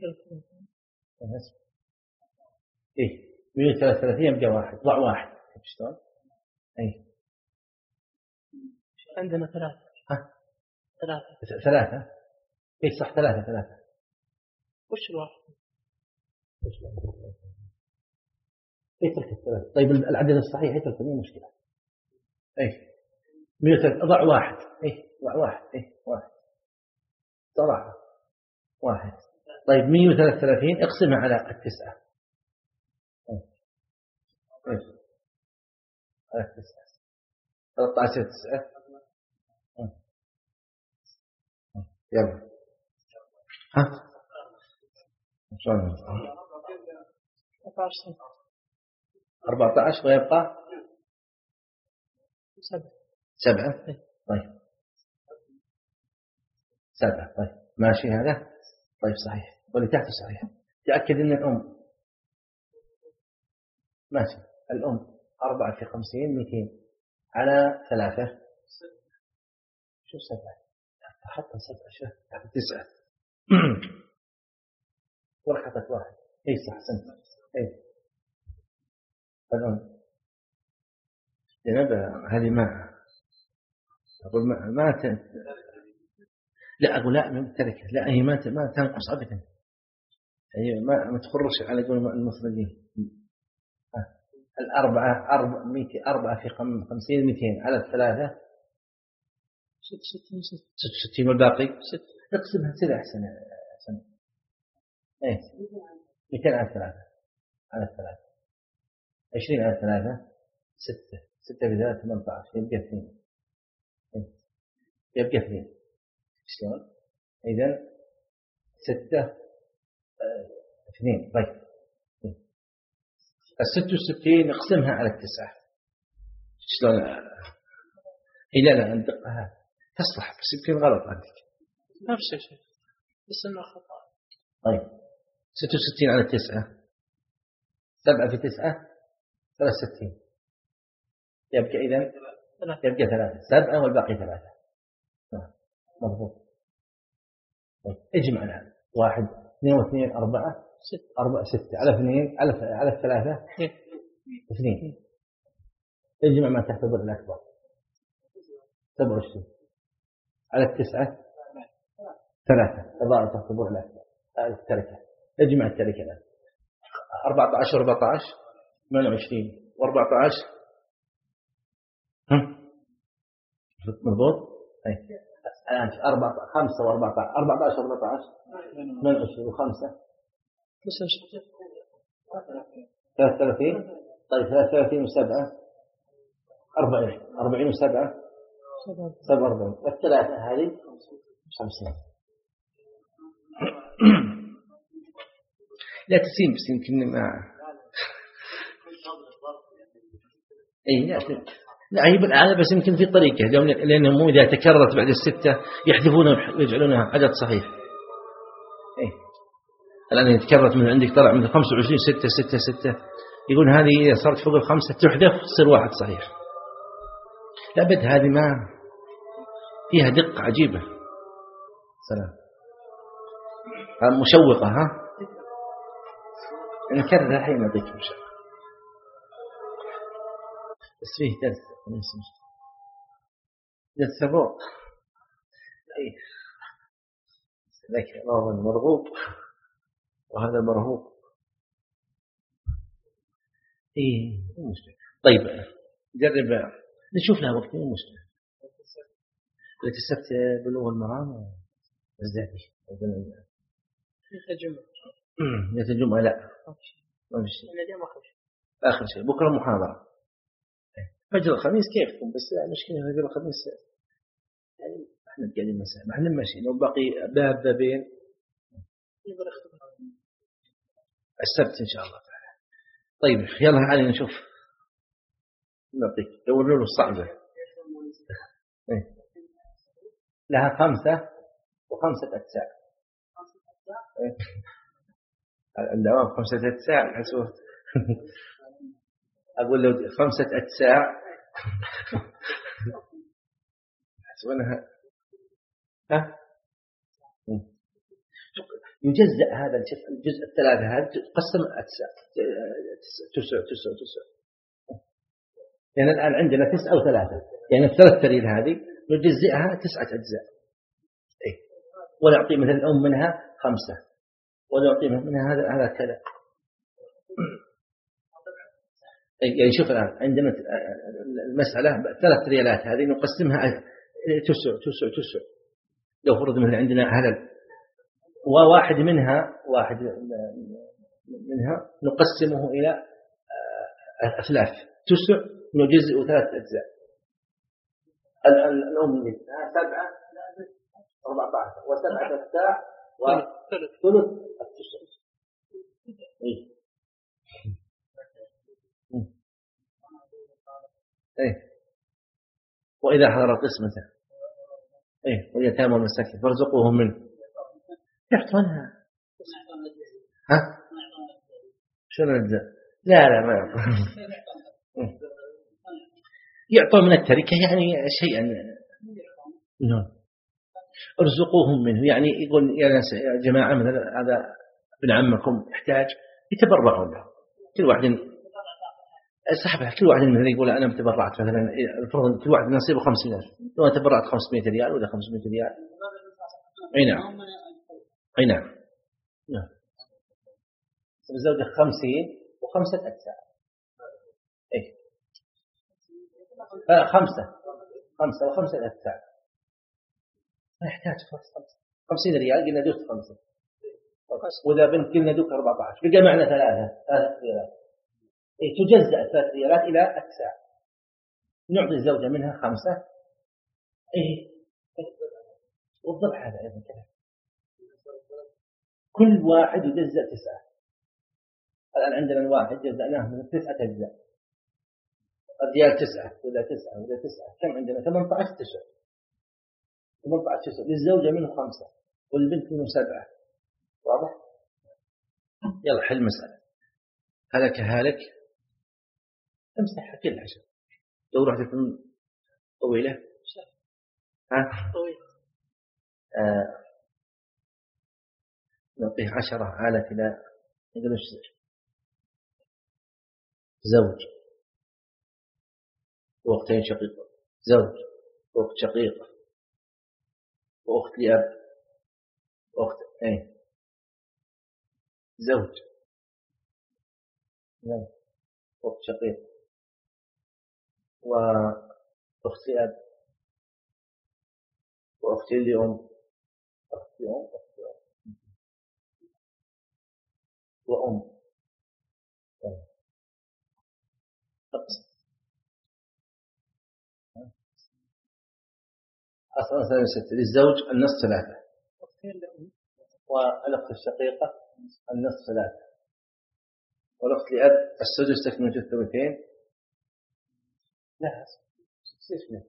إيه مئة وثلاثة وثلاثين يبقى واحد. ضع واحد. شلون؟ أي عندنا ثلاثة. ها ثلاثة ثلاثة. إيه صح ثلاثة ثلاثة. وش الواحد؟ وش الواحد؟ يترك الثلاثة. طيب العدد الصحيح يترك مو مشكلة. إيه مئة وثلاثة ضع واحد. إيه ضع واحد. إيه واحد صراحة واحد. طيب مئة وثلاثة وثلاثين اقسمها على التسعة. إيش على التسعة ثلاثة عشر تسعة. يلا ها شلون؟ أربعة عشر ويبقى سبعة. سبعة. طيب سبعة. طيب ماشي هذا. طيب صحيح واللي تحت صحيح. تأكد أن الأم ماشي. الأم أربعة في خمسين مئتين على ثلاثة. شو سبعة؟ حتى سبعة شو تحت تسعة. ورقة واحد. إيه صح سنت. إيه الأم جنب هذه ما أقول ما ما ت... لا أقول لا من تركه. لا هي ما ما تنقص أبدا. هي ما ما تخرج على قول المصريين. الأربعة أربعة مئة أربعة في خمسين مئتين على الثلاثة ست ستين ست ست ستين والباقي ست. نقسمها كذا أحسن أحسن. إيه مئتين على الثلاثة على الثلاثة عشرين على الثلاثة ستة. ستة بذات ثمانية عشر يبقى اثنين. يبقى اثنين. شلون؟ إذن ستة اثنين. طيب الست وستين نقسمها على التسعة. شلون؟ إيه لا لا ندقها تصلح بس يمكن غلط عندك. نفس الشيء بس إنه خطأ. طيب ستة وستين على التسعة سبعة في تسعة ثلاثة وستين يبقى إذن يبقى ثلاثة. سبعة والباقي ثلاثة. مضبوط. طيب اجمع الآن واحد اثنين واثنين أربعة ست. أربعة ستة على اثنين على على الثلاثة اثنين. اجمع ما تحت الضلع الأكبر سبعة وعشرين على التسعة ثلاثة تضاعف تحت الضلع الأكبر التركة. اجمع التركة الآن أربعة عشر أربعة عشر ثمانية وعشرين وأربعة عشر. هم مضبوط. أي الآن أربعة خمسة وأربعة عشر أربعة عشر أربعة عشر ثمانية وعشرين وخمسة ثلاثة وثلاثين. طيب ثلاثة وثلاثين وسبعة أربعين. أربعين وسبعة سبعة وأربعين. الثلاثة هذه خمسين. لا تسين بس يمكن ما أي لا لا هي بالأعلى بس يمكن في طريقة لأنه إذا تكررت بعد الستة يحذفونها ويجعلونها عدد صحيح. إيه الآن إذا تكررت من عندك طلع من خمسة وعشرين ستة ستة ستة يقول هذه إذا صارت فوق الخمسة تحذف تصير واحد صحيح. لا بد هذه ما فيها دقة عجيبة. سلام مشوقة ها نكرر الحين نعطيك إن شاء الله. بس فيه درس درس الروح. أي لك الله مرغوب وهذا مرهوب. إيه مشكلة. طيب جرب نشوف لها وقت مو مشكلة. ليلة السبت بلوغ المرام الزهدي يتجمع ليلة الجمعة لا ما في شيء. آخر شيء بكرة محاضرة فجر الخميس كيفكم بس مشكلة فجر الخميس يعني احنا قاعدين مساء ما احنا ماشي لو باقي باب بابين السبت إن شاء الله تعالى. طيب يلا علينا نشوف نعطيك دوروا له الصعبة. إيه. لها خمسة وخمسة أجزاء. إيه. الدوام خمسة أجزاء حسوه. أقول له خمسة أجزاء حسونها ها يجزأ هذا الجزء الثلاثة هذا تقسم أجزاء تسع تسع تسع يعني الآن عندنا تسعة وثلاثة يعني الثلاث تريد هذه نجزئها تسعة أجزاء إيه. ونعطي مثل الأم منها خمسة ونعطي منها هذا هذا كذا يعني شوف الآن عندنا المسألة ثلاث ريالات هذه نقسمها تسع تسع تسع لو فرض مثل عندنا هذا وواحد منها واحد منها نقسمه إلى أثلاث تسع نجزئ ثلاث أجزاء. الأم منها سبعة أربعة عشر وسبعة أجزاء وثلث التسع. إيه. إيه. وإذا حضر قسمته إيه واليتامى والمساكين فارزقوهم منه يعطونها ها شنو الأجزاء لا لا ما يعطون من التركة يعني شيئا نعم ارزقوهم منه يعني يقول يا ناس يا جماعة مثلا هذا ابن عمكم يحتاج يتبرعون له كل واحد صاحبه كل واحد مثلا يقول أنا تبرعت مثلا الفرض كل واحد نصيبه خمسين ألف لو أنا تبرعت خمسمائة ريال ولا خمسمائة ريال أي نعم أي نعم نعم الزوجة خمسين وخمسة أجزاء إيه آه خمسة خمسة وخمسة أجزاء ما يحتاج خمسة خمسين ريال قلنا دوت خمسة وإذا بنت قلنا دوت أربعة عشر بقى معنا ثلاثة ثلاث ريالات إيه تجزأ ثلاث ريالات إلى أجزاء نعطي الزوجة منها خمسة إيه, إيه. والضبح هذا أيضا كذا كل واحد يجزأ تسعة. الآن عندنا الواحد جزأناه من تسعة أجزاء الريال تسعة ولا تسعة ولا تسعة كم عندنا ثمانية عشر تسعة ثمانية عشر تسعة للزوجة منه خمسة والبنت منه سبعة واضح؟ يلا حل مسألة هلك هالك امسحها كلها شوف لو رحت تكون طويلة ها طويلة آه. نعطيه عشرة آلة إلى نقول زوج وأختين شقيقة زوج وأخت شقيقة وأخت لأب وأخت أين زوج زوج وأخت شقيقة وأخت لأب وأخت لأم أخت لأم أخت لأم وأم خمسة أصلا ثلاثة ستة للزوج النصف ثلاثة والأخت الشقيقة النصف ثلاثة والأخت لأب السدس تكملة الثلثين لا سدس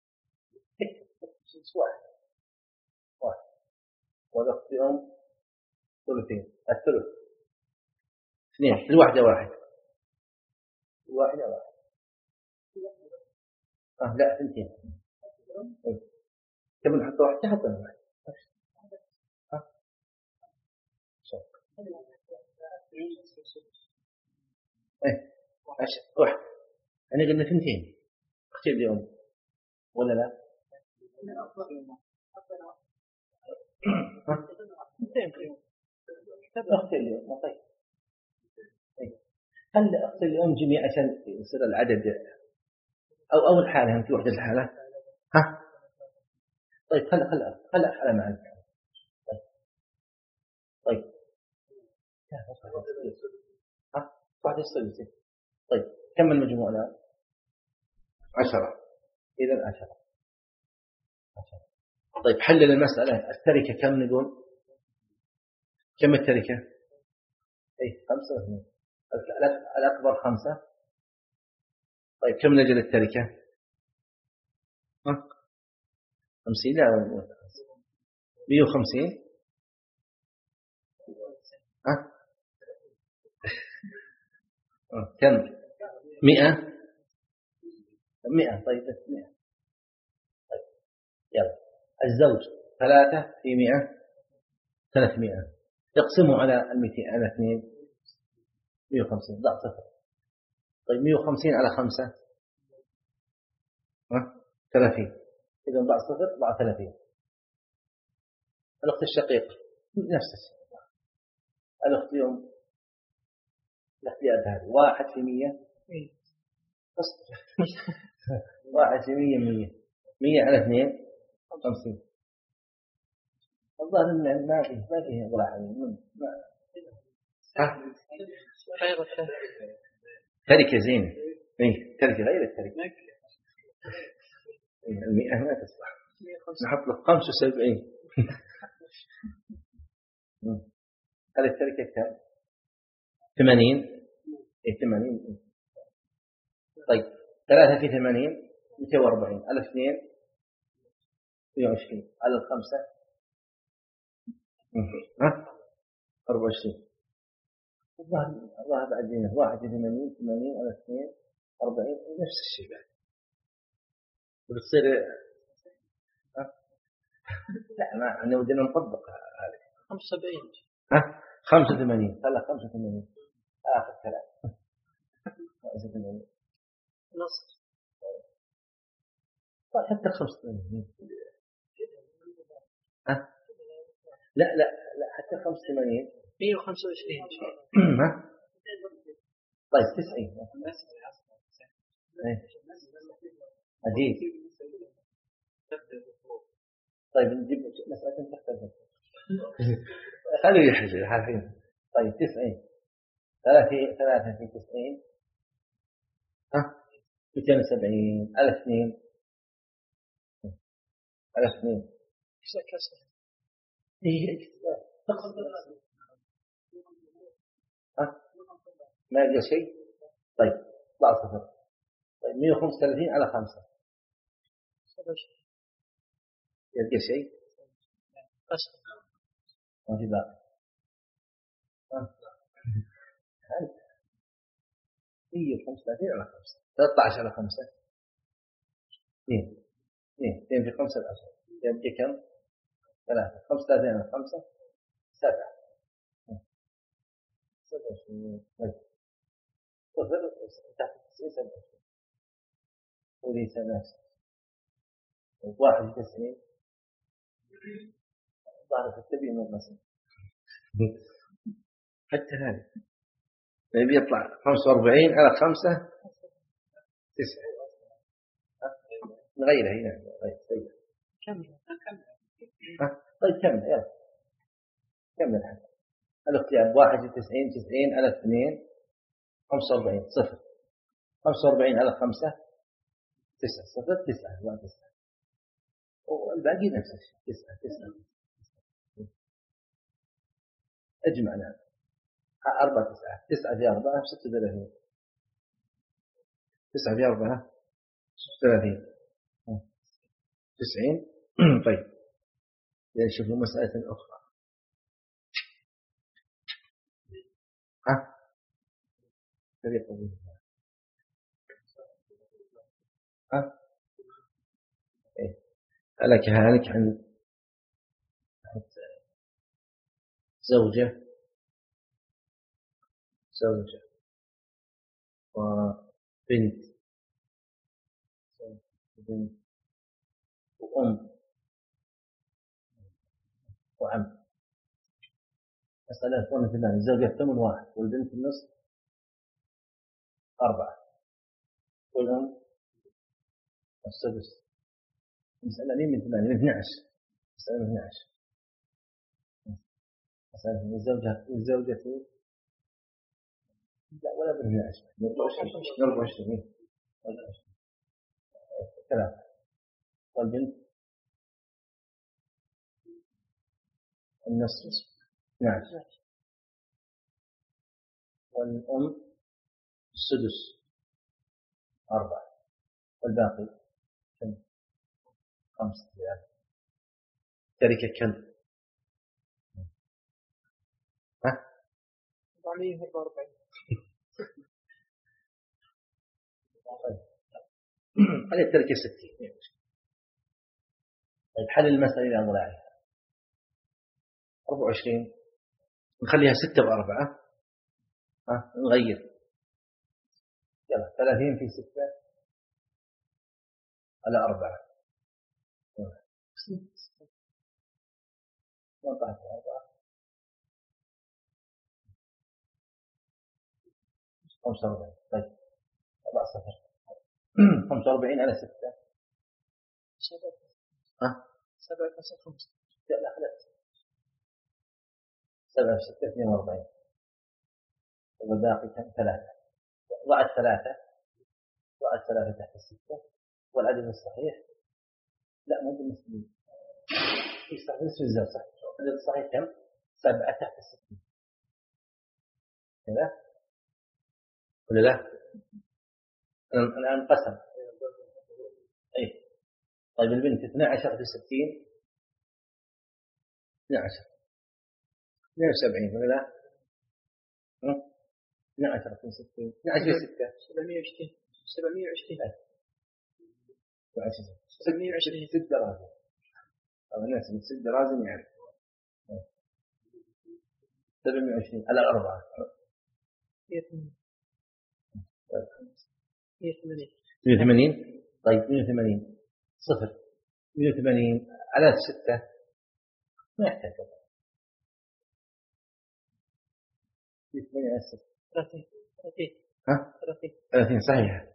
واحد واحد والأخت لأم ثلثين الثلث اثنين الواحدة واحد الواحدة واحد آه لا اثنتين كم نحط واحد تحت واحد ها ايه واحد يعني قلنا اثنتين اختي اليوم ولا لا اختي اليوم طيب هل اختي اليوم جميع عشان يصير العدد أو أول حالة أنت وحدة الحالة. ها طيب خلى خلى خلى حالة معك. طيب طيب ها واحد يصير. طيب كم المجموع الآن؟ عشرة. إذا عشرة. عشرة. طيب حلل المسألة. التركة كم نقول؟ كم التركة؟ أي خمسة واثنين. الأكبر خمسة. طيب كم نجل التركة؟ ها خمسين لا مية وخمسين. ها كم؟ مئة. مئة. طيب بس مئة. طيب يلا الزوج ثلاثة في مئة ثلاثمائة. يقسموا على المئتين على اثنين مئة وخمسين ضع صفر. طيب مئة وخمسين على خمسة ها ثلاثين. إذا ضع صفر ضع ثلاثين. الأخت الشقيق نفس الشيء. الأخت يوم الاختيار هذه واحد في مية. واحد في مية مية. مية على اثنين خمسين. الظاهر إن ما فيه ما فيه ضراعة من ما. ها تركة زين. إيه تركة غير التركة. إيه المئة ما تصلح. نحط له خمسة وسبعين. هذه التركة كم؟ ثمانين. إيه ثمانين. طيب ثلاثة في ثمانين مئتين وأربعين. على اثنين مئة وعشرين. على الخمسة ها أربعة وعشرين. الله الله بعدين واحد في ثمانين ثمانين على اثنين أربعين نفس الشيء بعد. وبتصير ها لا ما أنا ودنا نطبق هذه. خمسة وسبعين. ها خمسة وثمانين. خلا خمسة وثمانين آخر كلام. خمسة وثمانين نص. طيب حتى خمسة وثمانين. ها لا لا لا حتى خمسة وثمانين. مئة وخمسة وعشرين. ها طيب تسعين. عجيب. طيب نجيب مسألة تختلف. خليه يحجي حرفين. طيب تسعين. ثلاثة ثلاثة في تسعين ها مئتين وسبعين. على اثنين على اثنين. إيش كسر؟ إيه ها ما يلقى شيء. طيب ضع صفر. طيب مئة وخمسة وثلاثين على خمسة يلقى شيء. ما في باقي. مئة وخمسة وثلاثين على خمسة ثلاثة عشر على خمسة اثنين. اثنين اثنين في خمسة عشر يبقى كم؟ ثلاثة. خمسة وثلاثين على خمسة سبعة. سبعة صفر تحت تسعين سبعة. ولي سبعة. واحد وتسعين. ظهر التبي من النصر. حتى هذا يبي يطلع خمسة وأربعين على خمسة تسعة. نغيرها هنا. طيب كم كم. طيب كم يلا كم الحين الاختيار واحد وتسعين تسعين على اثنين خمسة وأربعين صفر. خمسة وأربعين على خمسة تسعة صفر تسعة لا تسعة. والباقي نفس الشيء تسعة تسعة. اجمعنا أربعة تسعة. تسعة في أربعة ستة وثلاثين. تسعة في أربعة ستة وثلاثين. تسعين. طيب نشوف مسألة أخرى. ها طريقة ها إيه هلك هلك عن زوجة زوجة وبنت بنت وأم وعم. مسألة ثمان ثمان. الزوجة ثمن واحد والبنت النصف أربعة والأم السدس. مسألة مين من ثمانية؟ من اثني عشر. مسألة من اثني عشر. مسألة من الزوجة والزوجة لا ولا من اثني عشر. من أربعة وعشرين. ثلاثة. والبنت النصف اثني عشر. والأم السدس أربعة. والباقي كم؟ خمسة. يعني تركة كم؟ ها؟ أربعمائة وأربعة وأربعين. هذه التركة ستين. طيب حل المسألة إلى أضلاعها. أربعة وعشرين نخليها ستة وأربعة. ها نغير. يلا ثلاثين في ستة على أربعة. وضعت أربعة. خمسة وأربعين. طيب أربعة صفر. خمسة وأربعين على ستة. ها سبعة فاصلة خمسة. لا لا لا. سبعة في ستة اثنين وأربعين. والباقي كم؟ ثلاثة. ضع الثلاثة. ضع الثلاثة تحت الستة. والعدد الصحيح لا مو بالنسبة في صحيح بالنسبة للزوج صح. العدد الصحيح كم؟ سبعة تحت الستة. كذا ولا لا؟ الآن قسم. أي طيب البنت اثني عشر في ستين. اثني عشر. اثنين وسبعين ولا لا؟ اثني عشر في ستين. اثني عشر في ستة. سبعمائة وعشرين. سبعمائة وعشرين. سبعمائة وعشرين. ست درازم. أو الناس من ست درازم يعني. سبعمائة وعشرين على أربعة. مئة وثمانين. طيب مئة وثمانين صفر. مئة وثمانين على ستة ما يحتاج. مئة وثمانين على ستة. ثلاثين. ثلاثين. ها؟ ثلاثين. ثلاثين صحيح.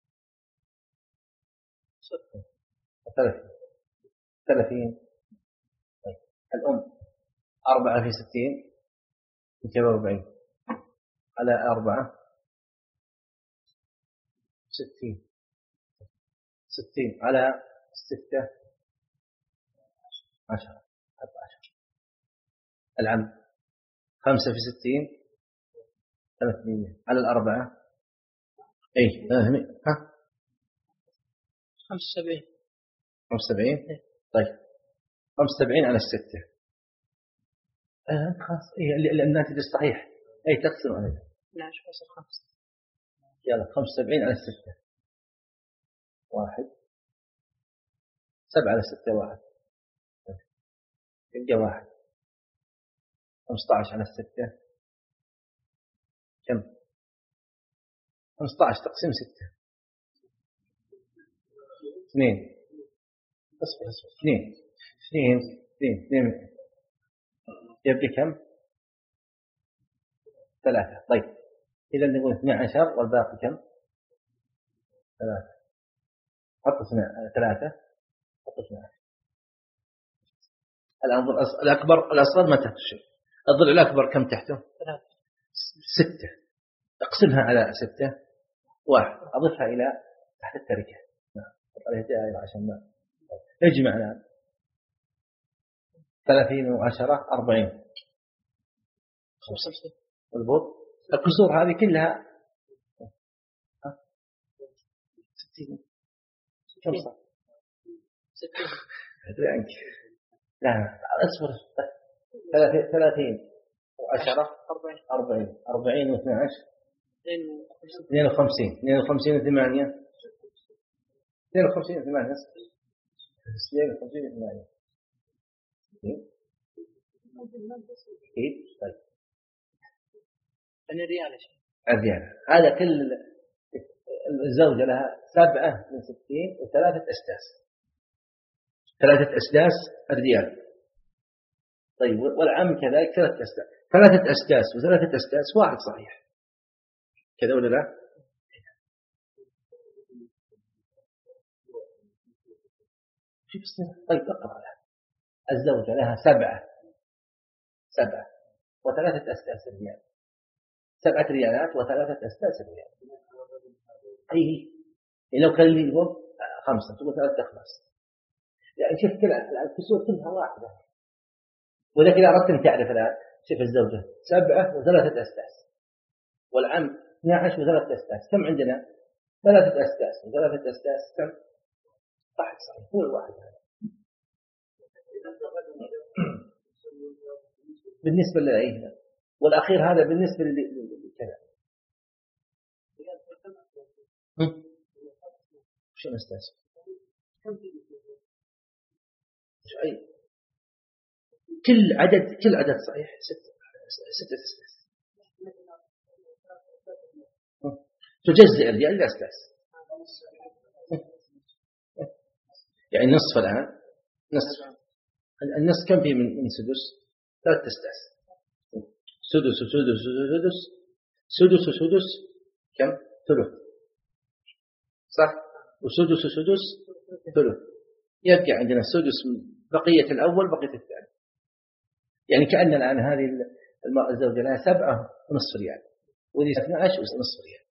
صفر. ثلاثين. ثلاثين. طيب الأم أربعة في ستين. مئتين وأربعين على أربعة. ستين. ستين على ستة. عشرة. حط عشرة. العم خمسة في ستين. ثلاثمية على الأربعة. أي ثلاثمية. ها خمسة وسبعين. خمسة وسبعين. طيب خمسة وسبعين على الستة. آه خلاص إيه الناتج الصحيح. أي تقسم عليه. اثني عشر فاصلة خمسة. يلا خمسة وسبعين على الستة. واحد. سبعة على ستة واحد. يبقى واحد. خمسة عشر على الستة. كم؟ خمسة عشر تقسيم ستة. اثنين. اصبر اصبر. اثنين. اثنين. اثنين. اثنين. يبقى كم؟ ثلاثة. طيب إذا نقول اثني عشر والباقي كم؟ ثلاثة. حط ثلاثة. حط اثني عشر. الآن الأكبر الأصغر ما تحت شيء. الضلع الأكبر كم تحته؟ ثلاثة. ستة. اقسمها على ستة. واحد. أضيفها إلى تحت التركة. نعم. عليه دائرة عشان ما. اجمع الآن. ثلاثين وعشرة أربعين. خمسة. مضبوط. الكسور هذه كلها. ها. ستين. كم صار؟ ستين. أدري عنك. لا أصبر. ثلاثين وعشرة أربعين. أربعين. أربعين واثنى عشر. اثنين اثنين وخمسين. اثنين وخمسين وثمانية. اثنين وخمسين وثمانية. اثنين وخمسين وثمانية. إيه طيب. أنا ريال يا شيخ. الريال. هذا كل الزوجة لها سبعة من ستين وثلاثة أسداس. ثلاثة أسداس الريال. طيب والعم كذلك ثلاثة أسداس. ثلاثة أسداس وثلاثة أسداس واحد صحيح. كذا ولا لا؟ شوف الصيغة. طيب اقرأ لها. الزوجة لها سبعة سبعة وثلاثة أسداس ريال. سبعة ريالات وثلاثة أسداس ريال. أي لو كان لي اليوم خمسة تقول ثلاثة أخماس. يعني شوف كل الكسور كلها واحدة. ولكن إذا أردت أن تعرف الآن شوف الزوجة سبعة وثلاثة أسداس والعم اثني عشر وثلاثة أسداس. كم عندنا؟ ثلاثة أسداس وثلاثة أسداس كم؟ واحد صحيح. هو الواحد هذا. بالنسبة للعيلة. والأخير هذا بالنسبة لكذا. شو نستاس؟ أي كل عدد كل عدد صحيح ستة ستة أسداس. تجزئ الريال إلى أسداس. يعني نصف الآن نصف النصف كم فيه من من سدس؟ ثلاثة أسداس. سدس سدس سدس سدس سدس كم؟ ثلث صح؟ وسدس سدس ثلث. يبقى عندنا السدس بقية الأول بقية الثاني. يعني كأن الآن هذه الزوجة لها سبعة ونصف ريال ولي اثني عشر ونصف ريال.